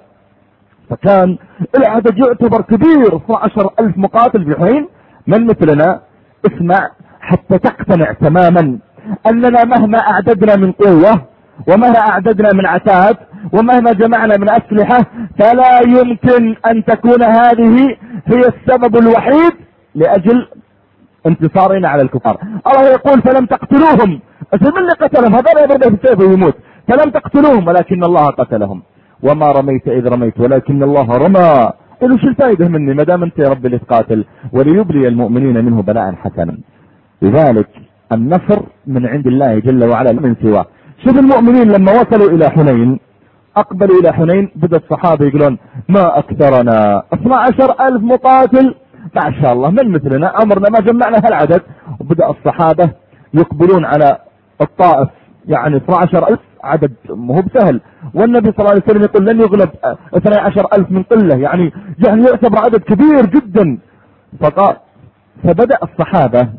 فكان العدد يعتبر كبير، اثنى عشر الف مقاتل في حين. من مثلنا اسمع حتى تقتنع تماما اننا مهما اعددنا من قوة ومهما اعددنا من عتاد ومهما جمعنا من اسلحة فلا يمكن ان تكون هذه هي السبب الوحيد لاجل انتصارنا على الكفار. الله يقول فلم تقتلوهم. من اللي قتلهم؟ هذا يضرب بالسيف ويموت. فلم تقتلوهم ولكن الله قتلهم. وما رميت اذ رميت ولكن الله رمى. قلوا شو الفائدة مني ما دام انت يا رب اللي تقاتل؟ وليبلي المؤمنين منه بلاء حسنا. لذلك النصر من عند الله جل وعلا من سواه. شوف المؤمنين لما وصلوا الى حنين، اقبلوا الى حنين، بدأ الصحابة يقولون ما اكثرنا اثنى عشر الف مقاتل، ما شاء الله من مثلنا عمرنا ما جمعنا هالعدد. وبدأ الصحابة يقبلون على الطائف، يعني اثنى عشر الف عدد مو بسهل، والنبي صلى الله عليه وسلم يقول لن يغلب اثني عشر الف من قلة، يعني يعني يعتبر عدد كبير جدا. فقال فبدأ الصحابة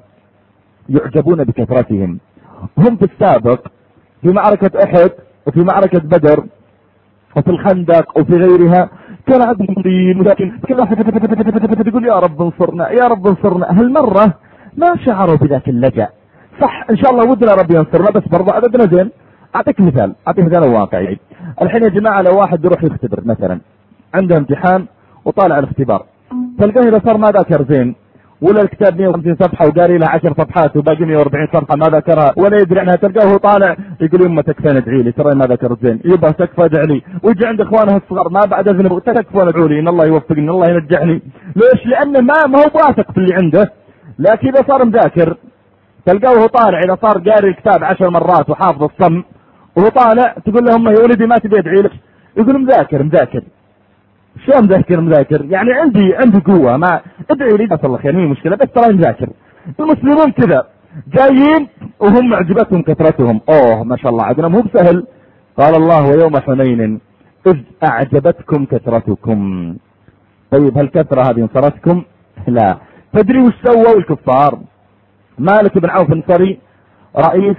يعجبون بكثرتهم. هم في السابق في معركة احد وفي معركة بدر وفي الخندق وفي غيرها كان عدد قليل، ولكن تقول يا رب انصرنا يا رب انصرنا. هالمرة ما شعروا بذاك اللجأ. صح ان شاء الله ودنا ربي ينصرنا بس برضه عددنا زين. اعطيك مثال اعطيك مثال واقعي. الحين يا جماعة لو واحد يروح يختبر مثلا، عنده امتحان وطالع الاختبار، تلقاه اذا صار ما ذاكر زين ولا الكتاب مئة وخمسين صفحة وقاري له عشر صفحات وباقي مئة وأربعين صفحة ما ذكرها ولا يدري عنها، تلقاه طالع يقول يما تكفين ادعي لي ترى ما ذكرت زين، يبا تكفى ادعي لي. ويجي عند اخوانه الصغار ما بعد اذنب تكفون ادعوا لي ان الله يوفقني ان الله ينجحني. ليش؟ لانه ما ما هو واثق في اللي عنده. لكن اذا صار مذاكر تلقاه طالع، اذا صار قاري الكتاب عشر مرات وحافظ الصم وهو طالع تقول له امه يا ولدي ما تبي ادعي لك، يقول مذاكر مذاكر. شو مذاكر مذاكر؟ يعني عندي عندي قوة ما ادعي لي بس الله خير مين مشكلة بس ترى مذاكر. المسلمون كذا جايين وهم عجبتهم كثرتهم. اوه ما شاء الله عدنا مو بسهل. قال الله ويوم حنين اذ اعجبتكم كثرتكم. طيب هالكثرة هذه انصرتكم؟ لا. تدري وش سووا الكفار؟ مالك بن عوف النصري رئيس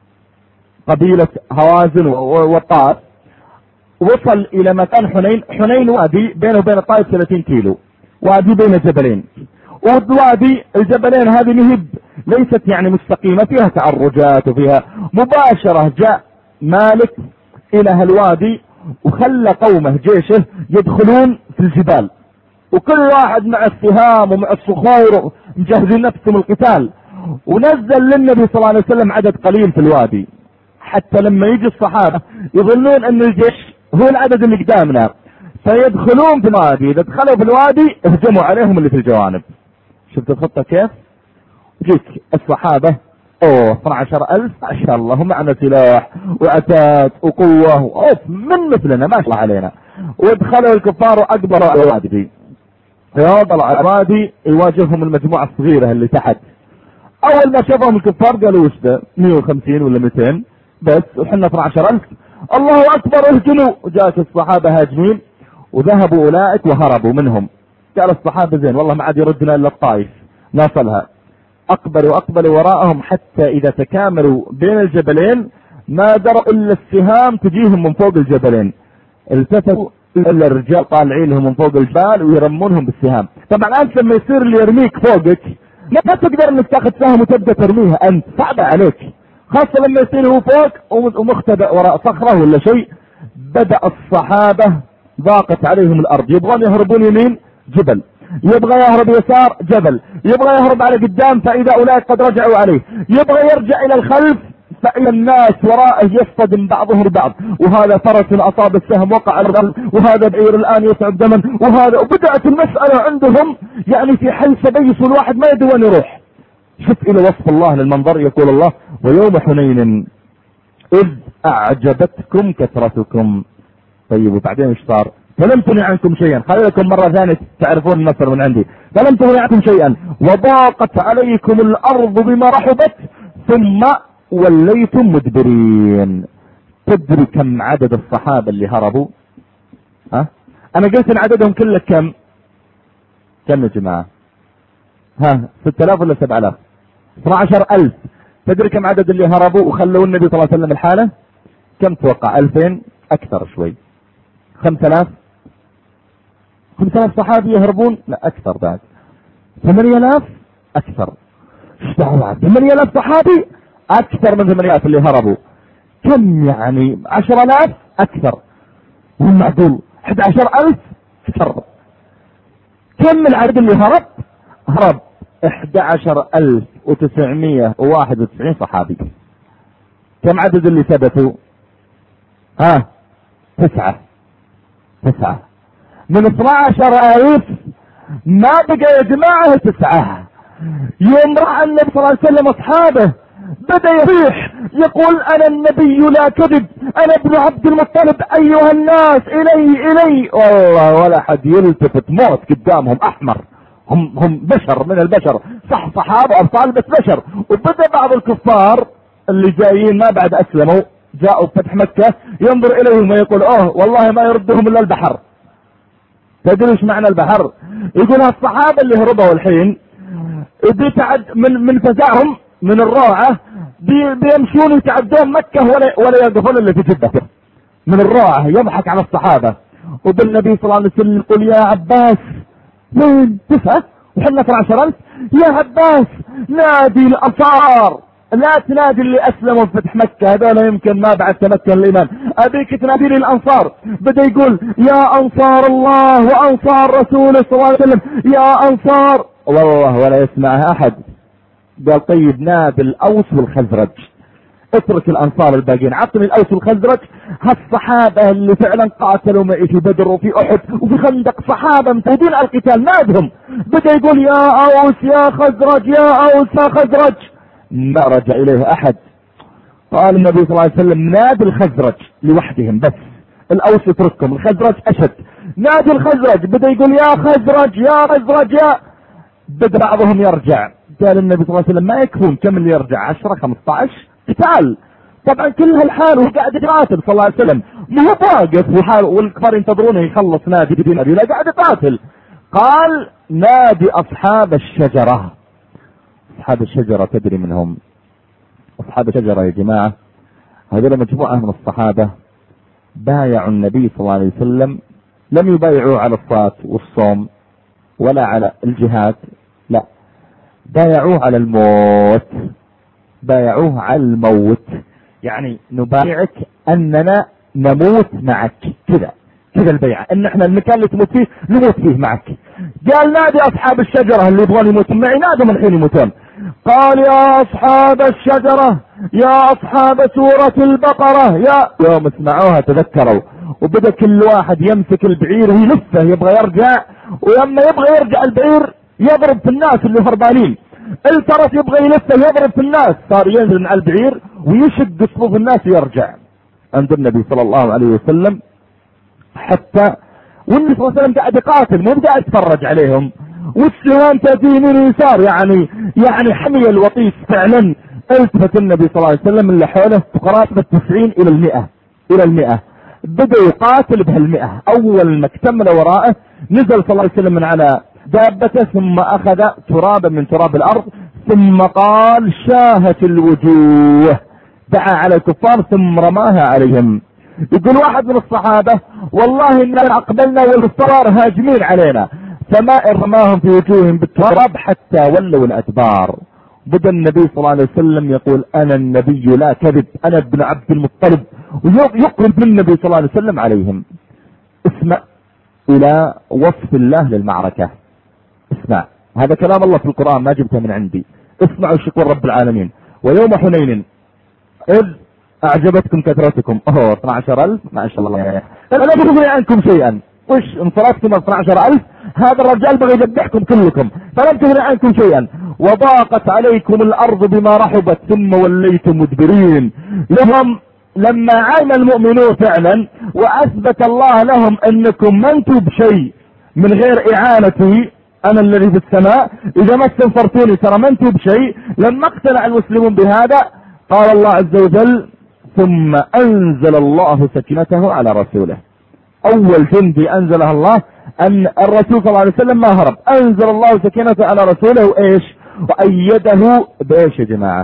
قبيلة هوازن والطائف وصل الى مكان حنين. حنين وادي بينه وبين الطائف ثلاثين كيلو، وادي بين جبلين، والوادي الجبلين هذه مهب ليست يعني مستقيمة، فيها تعرجات وفيها مباشرة. جاء مالك الى هالوادي وخلى قومه جيشه يدخلون في الجبال، وكل واحد مع السهام ومع الصخور مجهزين نفسهم القتال، ونزل للنبي صلى الله عليه وسلم عدد قليل في الوادي حتى لما يجي الصحابة يظنون ان الجيش هو العدد اللي قدامنا فيدخلون في الوادي. اذا دخلوا في الوادي اهجموا عليهم اللي في الجوانب. شفت الخطة كيف؟ جيك الصحابة اوه اثنا عشر ألف ما شاء الله، معنا سلاح وعتاد وقوة اوف من مثلنا ما شاء الله علينا. ودخلوا الكفار واقبلوا على العبادي، رياض العبادي يواجههم المجموعة الصغيرة اللي تحت. اول ما شافهم الكفار قالوا وش ده مئة وخمسين ولا مئتين بس وحنا اثنا عشر ألف، الله اكبر اهجموا. وجاءت الصحابة هاجمين وذهبوا اولئك وهربوا منهم. قال الصحابة زين والله ما عاد يردنا الا الطائف ناصلها. اقبلوا اقبلوا وراءهم حتى اذا تكاملوا بين الجبلين ما دروا الا السهام تجيهم من فوق الجبلين. التفتوا الا الرجال طالعين لهم من فوق الجبال ويرمونهم بالسهام. طبعا انت لما يصير اللي يرميك فوقك ما تقدر انك تاخذ سهم وتبدا ترميها، انت صعبه عليك، خاصه لما يصير هو فوق ومختبئ وراء صخره ولا شيء. بدا الصحابه ضاقت عليهم الارض، يبغون يهربون يمين جبل، يبغى يهرب يسار جبل، يبغى يهرب على قدام فاذا اولئك قد رجعوا عليه، يبغى يرجع الى الخلف فإذا الناس وراءه يصطدم بعضهم البعض، وهذا فرس اصاب السهم وقع على الارض، وهذا بعير الان يتعب دما، وهذا. وبدأت المسألة عندهم يعني في حل سبيس والواحد ما يدري وين يروح. شوف الى وصف الله للمنظر، يقول الله ويوم حنين اذ اعجبتكم كثرتكم. طيب وبعدين ايش صار؟ فلم تغن عنكم شيئا، خلي لكم مرة ثانية تعرفون النصر من عندي. فلم تغن عنكم شيئا وضاقت عليكم الارض بما رحبت ثم وليتم مدبرين. تدري كم عدد الصحابة اللي هربوا؟ ها؟ انا قلت ان عددهم كله كم؟ كم يا جماعة؟ ها ستة آلاف ولا سبعة آلاف؟ اثنا عشر ألف. تدري كم عدد اللي هربوا وخلوا النبي صلى الله عليه وسلم الحالة؟ كم توقع؟ ألفين اكثر شوي. خمسة آلاف؟ خمسة آلاف صحابي يهربون؟ لا اكثر بعد. ثمانية آلاف؟ اكثر. ايش دعوة؟ ثمانية آلاف صحابي؟ اكثر من ثمانية آلاف اللي هربوا. كم يعني؟ عشرة آلاف اكثر. هم معدول احد عشر ألف اكثر. كم العدد اللي هرب؟ هرب احد عشر ألف وتسعمائة وواحد وتسعين صحابي. كم عدد اللي ثبتوا؟ ها تسعة. تسعة من اثنا عشر ألف ما بقى يا جماعة تسعة. يوم رأى النبي صلى الله عليه وسلم اصحابه بدأ يصيح يقول انا النبي لا كذب، انا ابن عبد المطلب ايها الناس الي الي. والله ولا حد يلتفت، موت قدامهم احمر. هم هم بشر من البشر، صح صحابة ابطال بس بشر. وبدأ بعض الكفار اللي جايين ما بعد اسلموا جاءوا فتح مكة ينظر اليهم ويقول اوه والله ما يردهم الا البحر. تدري ايش معنى البحر؟ يقول الصحابة اللي هربوا الحين بيتعد من من فزعهم من الروعة بي بيمشون يتعدون مكة ولا ولا يقفون الا في جدة من الروعة. يضحك على الصحابة. وبالنبي صلى الله عليه وسلم يقول يا عباس وين تسعة وحنا اثنا عشر ألف؟ يا عباس نادي الأنصار، لا تنادي اللي اسلموا في فتح مكة هذول يمكن ما بعد تمكن الايمان، ابيك تنادي لي الانصار. بدا يقول يا انصار الله وانصار رسوله صلى الله عليه وسلم يا انصار. والله ولا يسمعها احد. قال طيب نادي الاوس والخزرج، اترك الانصار الباقيين، عطني الاوس والخزرج. هالصحابة اللي فعلا قاتلوا معي في بدر وفي احد وفي خندق، صحابة متعودين على القتال، نادهم. بدا يقول يا اوس يا خزرج يا اوس يا خزرج، ما رجع اليه احد. قال النبي صلى الله عليه وسلم نادي الخزرج لوحدهم بس، الاوس اتركهم، الخزرج اشد. نادي الخزرج. بدا يقول يا خزرج يا خزرج يا. بدا بعضهم يرجع. قال النبي صلى الله عليه وسلم ما يكفون، كم اللي يرجع؟ عشرة خمسة عشر قتال. طبعا كل هالحال وهو قاعد يقاتل صلى الله عليه وسلم، ما هو واقف وحال والكفار ينتظرونه يخلص نادي بدين ابي، لا قاعد يقاتل. قال نادي اصحاب الشجرة. اصحاب الشجرة تدري منهم؟ اصحاب الشجرة يا جماعة هذول مجموعة من الصحابة بايعوا النبي صلى الله عليه وسلم، لم يبايعوه على الصلاة والصوم ولا على الجهاد، لا بايعوه على الموت. بايعوه على الموت، يعني نبايعك اننا نموت معك، كذا كذا البيعة، ان احنا المكان اللي تموت فيه نموت فيه معك. قال نادي اصحاب الشجرة اللي يبغون يموتون معي، نادهم الحين يموتون. قال يا اصحاب الشجرة يا اصحاب سورة البقرة يا يوم اسمعوها تذكروا، وبدأ كل واحد يمسك البعير ويلفه يبغى يرجع، ولما يبغى يرجع البعير يضرب في الناس اللي هربانين. الترس يبغى يلفه يضرب في الناس، صار ينزل من على البعير ويشد صفوف الناس ويرجع عند النبي صلى الله عليه وسلم، حتى والنبي صلى الله عليه وسلم قاعد يقاتل مو قاعد يتفرج عليهم، والسهام تأتي يمين ويسار، يعني يعني حمي الوطيس فعلا. التفت النبي صلى الله عليه وسلم اللي حوله تقرابة التسعين الى المئة الى المئة، بدأ يقاتل بهالمئة. اول ما اكتمل وراءه نزل صلى الله عليه وسلم من على دابته، ثم اخذ ترابا من تراب الارض، ثم قال شاهت الوجوه، دعا على الكفار ثم رماها عليهم. يقول واحد من الصحابة والله إننا أقبلنا والكفار هاجمين علينا، فما رماهم في وجوههم بالتراب حتى ولوا الأدبار. بدأ النبي صلى الله عليه وسلم يقول أنا النبي لا كذب، أنا ابن عبد المطلب، ويقرب النبي صلى الله عليه وسلم عليهم. اسمع إلى وصف الله للمعركة، اسمع، هذا كلام الله في القرآن ما جبته من عندي، اسمعوا شكر رب العالمين. ويوم حنين إذ أعجبتكم كثرتكم، أوه اثني عشر ألف ما شاء الله، فلا تغني عنكم شيئا، وش انصرفتم اثني عشر ألف، هذا الرجال بغى يذبحكم كلكم، فلم تغني عنكم شيئا، وضاقت عليكم الأرض بما رحبت ثم وليتم مدبرين. لهم لما عاين المؤمنون فعلا وأثبت الله لهم أنكم ما انتم بشيء من غير إعانتي أنا الذي في السماء، إذا ما استنصرتوني ترى ما انتم بشيء، لما اقتنع المسلمون بهذا قال الله عز وجل ثم أنزل الله سكينته على رسوله. أول جندي أنزلها الله أن الرسول صلى الله عليه وسلم ما هرب، أنزل الله سكينته على رسوله وإيش؟ وأيده بإيش يا جماعة؟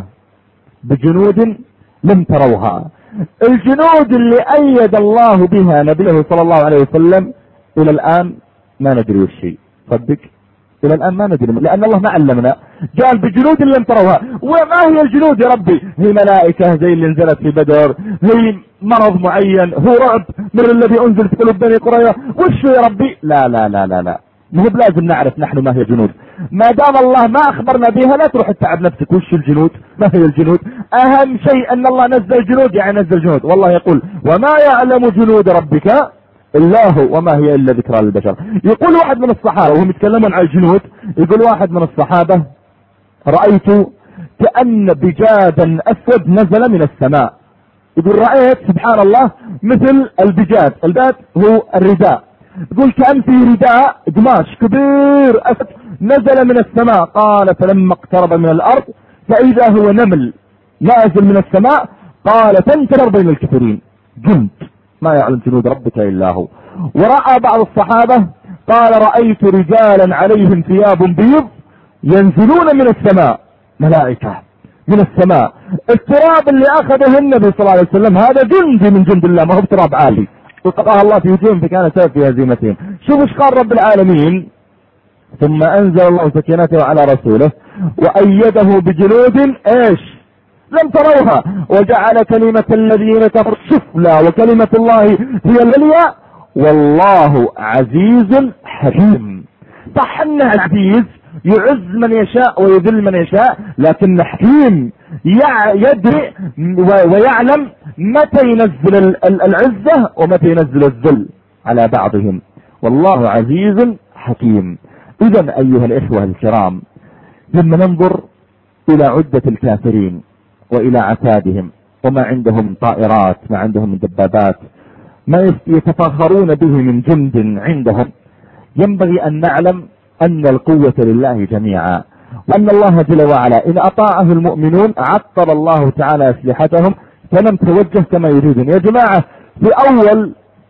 بجنود لم تروها. الجنود اللي أيد الله بها نبيه صلى الله عليه وسلم إلى الآن ما ندري وش شيء، صدق إلى الآن ما ندري، لأن الله ما علمنا، قال بجنود لم تروها. وما هي الجنود يا ربي؟ هي ملائكة زي اللي نزلت في بدر، هي مرض معين، هو رعب من الذي أنزل في قلوب بني قريظة، وش يا ربي؟ لا لا لا لا لا، مو بلازم نعرف نحن ما هي الجنود، ما دام الله ما أخبرنا بها لا تروح تتعب نفسك. وش الجنود؟ ما هي الجنود؟ أهم شيء أن الله نزل جنود، يعني نزل جنود، والله يقول وما يعلم جنود ربك إلا هو وما هي إلا ذكرى للبشر. يقول واحد من الصحابة وهم يتكلمون عن الجنود، يقول واحد من الصحابة رأيت كأن بجادا أسود نزل من السماء. يقول رأيت سبحان الله مثل البجاد، البجاد هو الرداء، يقول كأن في رداء قماش كبير أسود نزل من السماء. قال فلما اقترب من الأرض فإذا هو نمل نازل من السماء، قال تنتظر بين الكثيرين، جند ما يعلم جنود ربك إلا هو. ورأى بعض الصحابة قال رأيت رجالا عليهم ثياب بيض ينزلون من السماء، ملائكة من السماء. التراب اللي أخذه النبي صلى الله عليه وسلم هذا جندي من جند الله، ما هو تراب عالي، وقضاها الله في وجوههم فكان سبب في هزيمتهم. شوف ايش قال رب العالمين ثم أنزل الله سكينته على رسوله وأيده بجنود ايش لم تروها وجعل كلمة الذين كفروا السفلى وكلمة الله هي العليا والله عزيز حكيم. صح انه عزيز يعز من يشاء ويذل من يشاء، لكن حكيم يدري ويعلم متى ينزل العزة ومتى ينزل الذل على بعضهم، والله عزيز حكيم. اذا ايها الاخوة الكرام، لما ننظر الى عدة الكافرين والى عتادهم وما عندهم من طائرات، ما عندهم من دبابات، ما يتفاخرون به من جند عندهم، ينبغي ان نعلم ان القوة لله جميعا، وان الله جل وعلا ان اطاعه المؤمنون عطل الله تعالى اسلحتهم فلم توجه كما يريدون. يا جماعة في اول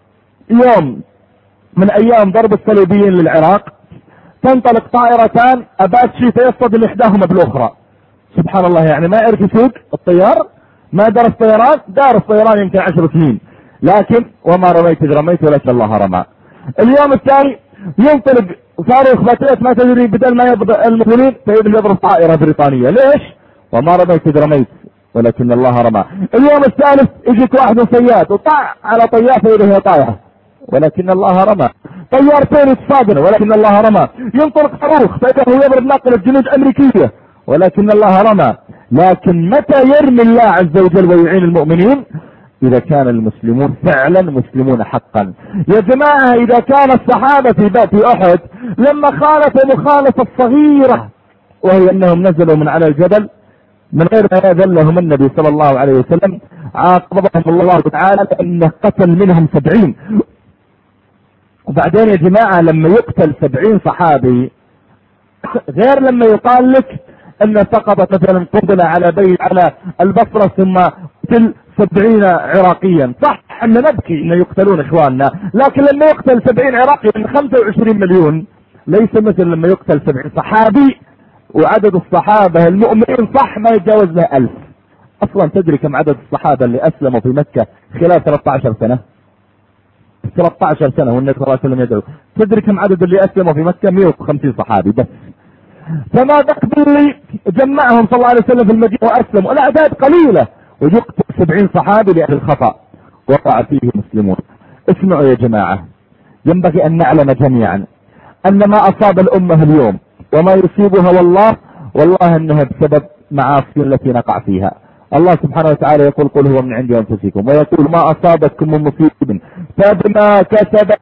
يوم من ايام ضرب الصليبيين للعراق تنطلق طائرتان اباتشي فيصطدم احداهما بالاخرى، سبحان الله، يعني ما يعرف يسوق الطيار، ما درس طيران، دارس طيران يمكن عشر سنين، لكن وما رميت إذ رميت ولكن الله رمى. اليوم الثاني ينطلق صاروخ باتريات ما تدري بدل ما يضرب المسلمين فيضرب طائرة بريطانية، ليش؟ وما رميت إذ رميت ولكن الله رمى. اليوم الثالث يجيك واحد من صياد وطع على طيار فإذا هي طايحة ولكن الله رمى. طيارتين يتصادموا ولكن الله رمى. ينطلق صاروخ فإذا هو يضرب ناقلة جنود أمريكية ولكن الله رمى. لكن متى يرمي الله عز وجل ويعين المؤمنين؟ إذا كان المسلمون فعلا مسلمون حقا. يا جماعة إذا كان الصحابة في بات أحد لما خالفوا مخالفة صغيرة وهي أنهم نزلوا من على الجبل من غير ما يذلهم النبي صلى الله عليه وسلم، عاقبهم الله تعالى لأنه قتل منهم سبعين. وبعدين يا جماعة لما يقتل سبعين صحابي غير لما يقال لك أن سقطت مثلا قنبلة على بيت على البصرة ثم قتل سبعين عراقيا. صح أن نبكي أن يقتلون إخواننا، لكن لما يقتل سبعين عراقي من خمسة وعشرين مليون ليس مثل لما يقتل سبعين صحابي، وعدد الصحابة المؤمنين صح ما يتجاوز له ألف. أصلا تدري كم عدد الصحابة اللي أسلموا في مكة خلال ثلاثة عشر سنة؟ ثلاثة عشر سنة والنبي صلى الله عليه وسلم يدعو. تدري كم عدد اللي أسلموا في مكة؟ مئة وخمسين صحابي بس. فما ذاك اللي جمعهم صلى الله عليه وسلم في المدينة وأسلموا، الأعداد قليلة ويقتل سبعين صحابي لأهل الخطأ وقع فيه المسلمون. اسمعوا يا جماعة، ينبغي أن نعلم جميعا أن ما أصاب الأمة اليوم وما يصيبها والله والله أنها بسبب معاصي التي نقع فيها. الله سبحانه وتعالى يقول قل هو من عند أنفسكم، ويقول ما أصابتكم من مصيبة فبما كسبت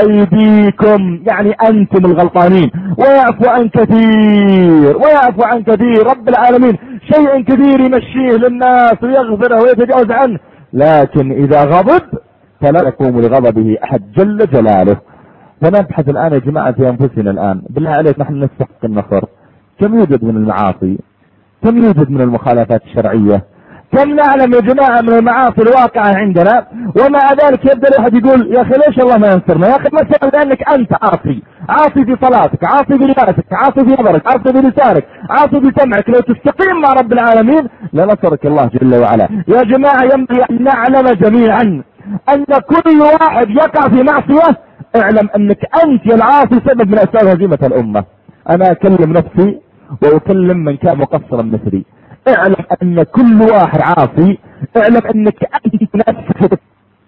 أيديكم، يعني أنتم الغلطانين، ويعفو عن كثير ويعفو عن كثير. رب العالمين شيء كثير يمشيه للناس ويغفره ويتجاوز عنه، لكن إذا غضب فلا يقوم لغضبه أحد جل جلاله. فنبحث الآن يا جماعة في أنفسنا الآن، بالله عليك نحن نستحق النصر. كم يوجد من المعاصي؟ كم يوجد من المخالفات الشرعية؟ كم نعلم يا جماعة من المعاصي الواقعة عندنا، ومع ذلك يبدأ الواحد يقول يا أخي ليش الله ما ينصرنا؟ يا أخي مثلا لأنك أنت عاصي، عاصي في صلاتك، عاصي في لباسك، عاصي في نظرك، عاصي في لسانك، عاصي في سمعك. لو تستقيم مع رب العالمين لنصرك الله جل وعلا. يا جماعة ينبغي أن نعلم جميعا أن كل واحد يقع في معصية اعلم أنك أنت يا العاصي سبب من أسباب هزيمة الأمة. أنا أكلم نفسي وأكلم من كان مقصرا مثلي. اعلم أن كل واحد عاصي، اعلم أنك أنت نفسك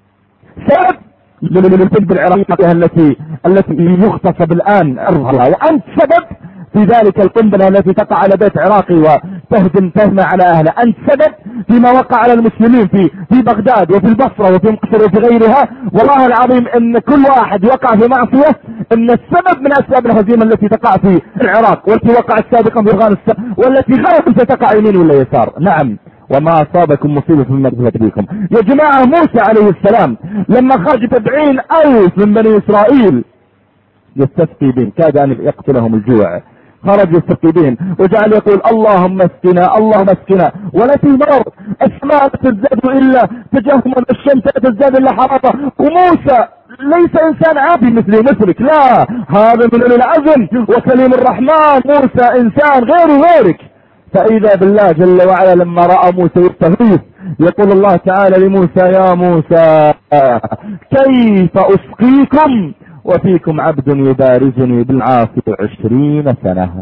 سبب للقنبلة العراقية التي التي يغتصب الآن عرضها، وأنت سبب في ذلك القنبلة التي تقع على بيت عراقي وتهدم تهمة على أهله. أنت سبب فيما وقع على المسلمين في في بغداد وفي البصرة وفي مصر وفي غيرها. والله العظيم ان كل واحد وقع في معصية ان السبب من اسباب الهزيمة التي تقع في العراق والتي وقعت سابقا في افغانستان والتي غالبا ستقع يمين ولا يسار. نعم، وما اصابكم مصيبة مما كسبت بكم. يا جماعة موسى عليه السلام لما خرج سبعين الف من بني اسرائيل يستسقي بهم، كاد ان يقتلهم الجوع، خرج يستسقي بهم وجعل يقول اللهم اسقنا اللهم اسقنا، ولا في نار السماء تزداد الا تجهما، الشمس تزداد الا حرارة. وموسى ليس انسان عادي مثلي مثلك، لا، هذا من اولي العزم وكليم الرحمن. موسى انسان غير غيرك. فاذا بالله جل وعلا لما راى موسى يستغيث يقول الله تعالى لموسى يا موسى كيف اسقيكم وفيكم عبد يبارزني بالعاصي عشرين سنة.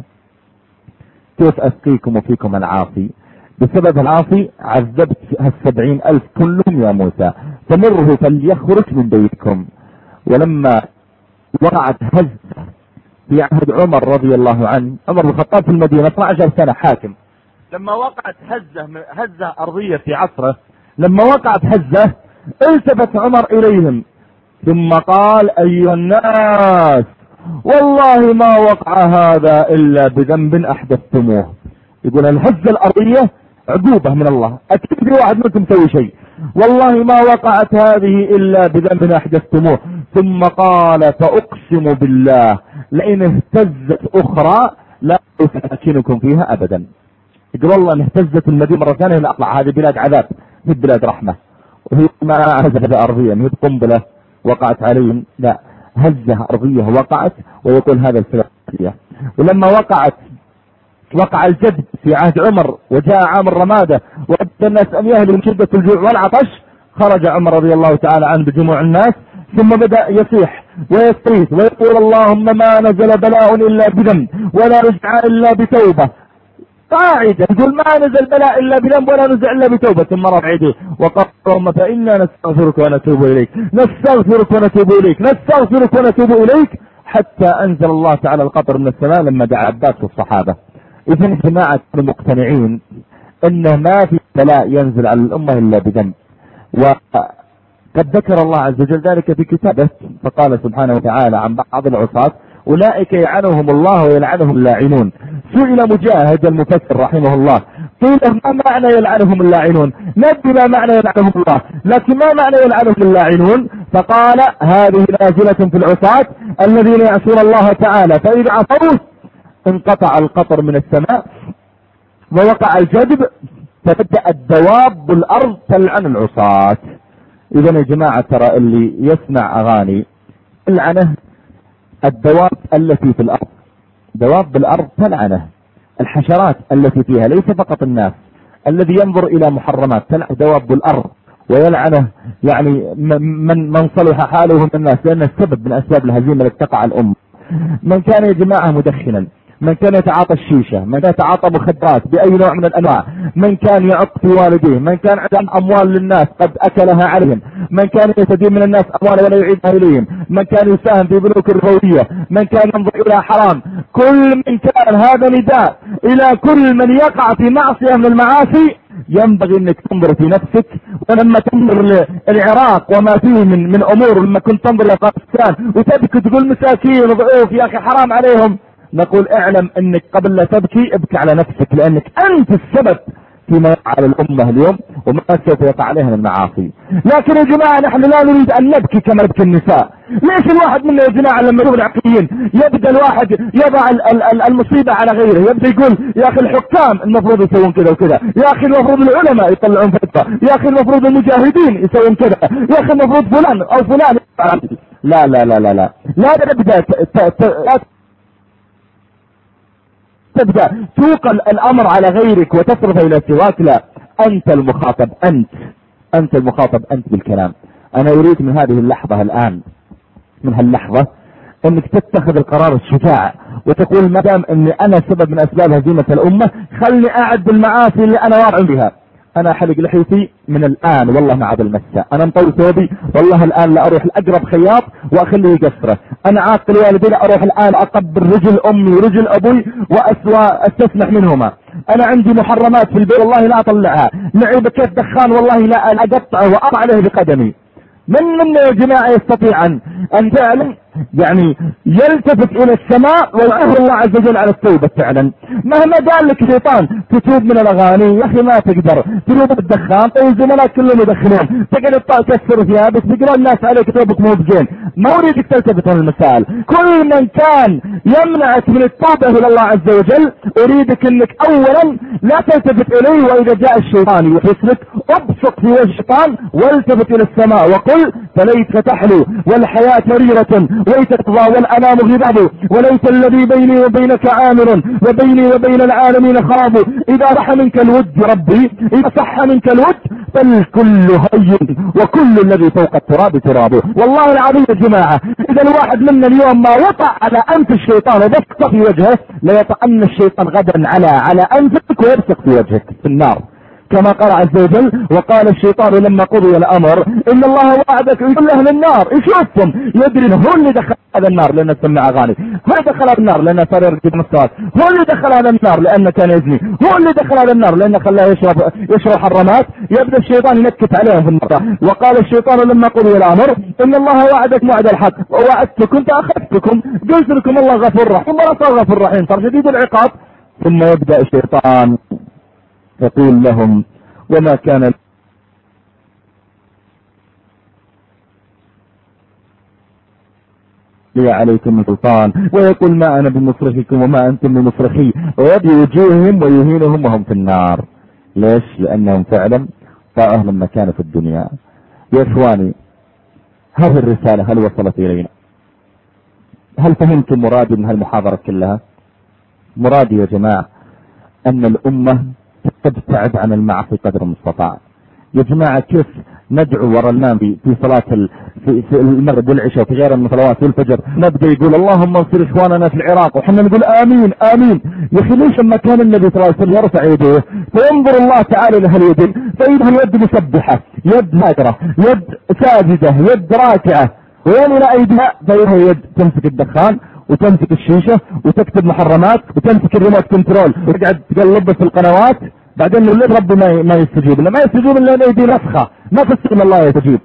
كيف اسقيكم وفيكم العاصي؟ بسبب العاصي عذبت هالسبعين الف كلهم يا موسى، فمره فليخرج من بيتكم. ولما وقعت هزة في عهد عمر رضي الله عنه، عمر بن الخطاب في المدينة اثنتا عشرة سنة حاكم، لما وقعت هزة هزة ارضية في عصره، لما وقعت هزة التفت عمر اليهم ثم قال ايها الناس والله ما وقع هذا الا بذنب احدثتموه. يقول الهزة الارضية عقوبة من الله، اكيد في واحد منكم سوي شيء، والله ما وقعت هذه الا بذنب احدثتموه. ثم قال فاقسم بالله لئن اهتزت اخرى لا اسكنكم فيها ابدا. يقول والله ان اهتزت المدينة مرة ثانية لا اطلع، هذه بلاد عذاب هي بلاد رحمة، وهي ما هزة ارضية هي قنبلة وقعت عليهم، لا، هزة ارضية وقعت. ويقول هذا السبب. ولما وقعت وقع الجد في عهد عمر وجاء عام الرمادة وأدى الناس أن يهلوا من شدة الجوع والعطش، خرج عمر رضي الله تعالى عنه بجموع الناس ثم بدأ يصيح ويستغيث ويقول اللهم ما نزل بلاء إلا بذنب ولا رجع إلا بتوبة. قاعدة يقول ما نزل بلاء إلا بذنب ولا نزع إلا بتوبة. ثم رفع يديه وقال اللهم فإنا نستغفرك ونتوب إليك نستغفرك ونتوب إليك نستغفرك ونتوب إليك، حتى أنزل الله تعالى القطر من السماء لما دعا عباس والصحابة. إذن يا جماعة مقتنعين أن ما في بلاء ينزل على الأمة إلا بذنب، وقد ذكر الله عز وجل ذلك في كتابه، فقال سبحانه وتعالى عن بعض العصاة أولئك يلعنهم الله ويلعنهم اللاعنون. سئل مجاهد المفسر رحمه الله قيل ما معنى يلعنهم اللاعنون؟ ندري ما معنى يلعنهم الله، لكن ما معنى يلعنهم اللاعنون؟ فقال هذه نازلة في العصاة الذين يعصون الله تعالى فإذا عصوا انقطع القطر من السماء ووقع الجدب فبدأ الدواب بالأرض تلعن العصاة. إذا يا جماعة ترى اللي يسمع أغاني تلعنه الدواب التي في الأرض، دواب بالأرض تلعنه، الحشرات التي فيها، ليس فقط الناس. الذي ينظر إلى محرمات تلعن دواب بالأرض ويلعنه يعني من من صلح حاله من الناس، لأن السبب من أسباب الهزيمة التي تقع الأمة. من كان يا جماعة مدخنا، من كان يتعاطى الشيشة، من كان يتعاطى مخدرات بأي نوع من الأنواع، من كان يعق في والديه، من كان عنده أموال للناس قد أكلها عليهم، من كان يستدين من الناس أموال ولا يعيدها إليهم، من كان يساهم في بنوك الربوية، من كان ينظر إلى حرام، كل من كان هذا نداء إلى كل من يقع في معصية من المعاصي. ينبغي انك تنظر في نفسك، ولما تنظر للعراق وما فيه من من امور، لما كنت تنظر لافغانستان وتبكي تقول مساكين وضعوف يا اخي حرام عليهم، نقول اعلم انك قبل لا تبكي ابكي على نفسك، لانك انت السبب فيما يقع على الامه اليوم وما سوف يقع عليها من المعاصي. لكن يا جماعه نحن لا نريد ان نبكي كما يبكي النساء. ليش الواحد منا يا جماعه لما يشوف العقليين يبدا الواحد يضع المصيبه على غيره، يبدا يقول يا اخي الحكام المفروض يسوون كذا وكذا، يا اخي المفروض العلماء يطلعون فتوى، يا اخي المفروض المجاهدين يسوون كذا، يا اخي المفروض فلان او فلان. لا لا لا لا لا لا تبدا تبدأ توقل الأمر على غيرك وتصرف إلى سواك. لا، أنت المخاطب، أنت أنت المخاطب أنت بالكلام. أنا أريد من هذه اللحظة الآن، من هاللحظة أنك تتخذ القرار الشجاع وتقول ما دام أني أنا سبب من أسباب هزيمة الأمة خلني أعد بالمعاصي اللي أنا واقع بها. أنا أحلق لحيتي من الآن والله ما عاد المسة، أنا مطول ثوبي والله الآن لا أروح لأقرب خياط وأخليه يقصره، أنا عاقل والدي لا أروح الآن أقبل رجل أمي ورجل أبوي وأستسمح منهما، أنا عندي محرمات في البيت والله لا أطلعها، معي بكيت دخان والله لا أقطعه وأضع عليه بقدمي. من منا يا جماعة يستطيع أن فعلا يعني يلتفت إلى السماء ويؤهل الله عز وجل على التوبة فعلا؟ مهما قال لك شيطان تتوب من الأغاني يا أخي ما تقدر، تتوب الدخان، طيب زملاء كلهم يدخنون، تقعد تكسر ثيابك تقرأ الناس عليك توبك مو بزين. ما أريدك تلتفت من المسائل. كل من كان يمنعك من التوبة إلى الله عز وجل أريدك أنك أولا لا تلتفت إليه، وإذا جاء الشيطان يحسلك ابصق في وجه الشيطان والتفت إلى السماء وقل فليت تحلو والحياة مريرة ليت تقضى والأنام غضب وليت الذي بيني وبينك عامر وبيني وبين العالمين خراب. إذا صح منك الود ربي، إذا صح منك الود فالكل هين وكل الذي فوق التراب ترابه. والله العظيم يا جماعة إذا الواحد منا اليوم ما وطأ على أنف الشيطان وبصق في وجهه ليطأن الشيطان غدا على على أنفك ويبصق في وجهك في النار، كما قال عز وجل وقال الشيطان لما قضي الأمر إن الله وعدك يقول أهل النار يشوفهم يدري هو اللي دخل هذا النار لأنه سمع أغاني، هو اللي دخل هذا النار لأنه صار يرقد مستوات، هو اللي دخل هذا النار لأنه كان يزني، هو اللي دخل هذا النار لأنه خلاه يشرب يشرب حرامات. يبدأ الشيطان ينكت عليهم في النار. وقال الشيطان لما قضي الأمر إن الله وعدك وعد الحق ووعدتكم فأخذتكم قلت لكم الله غفور رحيم، ولا صار غفور رحيم صار شديد العقاب. ثم يبدأ الشيطان يقول لهم وما كان لي عليكم من سلطان، ويقول ما أنا بمصرخكم وما أنتم بمصرخي، وبوجوههم ويهينهم وهم في النار. ليش؟ لأنهم فعلا طاعوا لما كانوا في الدنيا. يا إخواني هذه الرسالة هل وصلت إلينا؟ هل فهمتم مرادي من هالمحاضرة كلها؟ مرادي يا جماعة أن الأمة تبتعد عن المعاصي قدر المستطاع. يا جماعة كيف ندعو وراء الإمام في صلاة في المغرب والعشاء في غير من الصلوات والفجر نبدأ يقول اللهم انصر إخواننا في العراق وحنا نقول آمين آمين. يا أخي ليش لما كان النبي صلى الله عليه وسلم يرفع يديه فينظر الله تعالى له اليدين فإذا اليد مسبحة، يد نادرة، يد ساجدة، يد راكعة، وين إلى أيديها فإذا يد تمسك الدخان وتمسك الشيشة وتكتب محرمات وتمسك الريموت كنترول وتقعد تقلب في القنوات. بعدين نقول ربي ما ما يستجيب، ما يستجيب الا يدي نفخه، ما تستجيب الله يستجيب.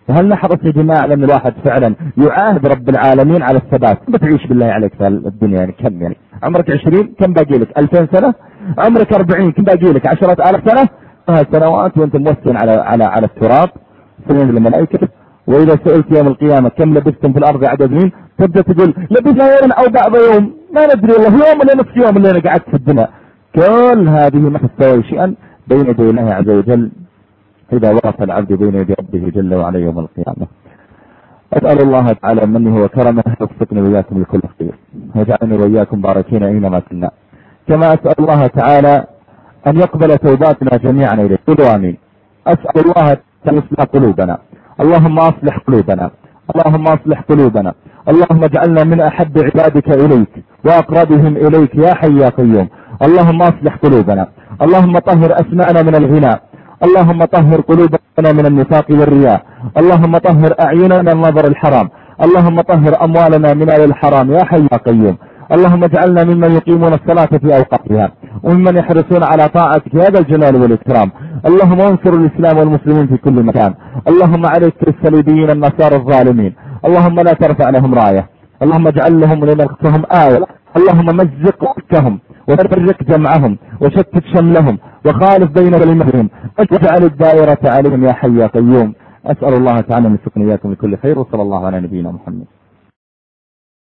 وهل نحرص يا جماعة لأن الواحد فعلا يعاهد رب العالمين على الثبات؟ بتعيش بالله عليك في الدنيا يعني كم يعني؟ عمرك عشرين كم باقي لك؟ ألفين سنة؟ عمرك أربعين كم باقي لك؟ عشرة آلاف سنة؟ سنوات وانت موسن على على على التراب سنين الملائكة. وإذا سئلت يوم القيامة كم لبثتم في الأرض عدد مين؟ تبدأ تقول لبثنا يوم أو بعض يوم، ما ندري والله، يوم ولا نصف يوم اللي أنا قعدت في الدنيا. كل هذه ما تستوي شيئا بين يدي الله عز وجل إذا وقف العبد بين يدي ربه جل وعلا يوم القيامة. أسأل الله تعالى منه وكرمه يوفقني وإياكم لكل خير، ويجعلني وإياكم باركين أينما كنا. كما أسأل الله تعالى أن يقبل توباتنا جميعا إليه. قولوا آمين. أسأل الله أن يصلح قلوبنا، اللهم أصلح قلوبنا، اللهم أصلح قلوبنا، اللهم اجعلنا من أحب عبادك إليك وأقربهم إليك يا حي يا قيوم. اللهم أصلح قلوبنا، اللهم طهر أسماءنا من الغناء، اللهم طهر قلوبنا من النفاق والرياء، اللهم طهر أعيننا من النظر الحرام، اللهم طهر أموالنا من الحرام يا حي يا قيوم. اللهم اجعلنا ممن يقيمون الصلاة في أوقاتها وممن يحرصون على طاعتك يا ذا الجلال والإكرام. اللهم انصر الإسلام والمسلمين في كل مكان. اللهم عليك بالصليبيين النصارى الظالمين، اللهم لا ترفع لهم راية، اللهم اجعل لهم لنغتهم آية، اللهم مزق وكهم وفرق جمعهم وشتت شملهم وخالف بين كلمتهم واجعل الدائرة عليهم يا حي يا قيوم. أسأل الله تعالى أن يوفقني إياكم لكل خير، وصلى الله على نبينا محمد.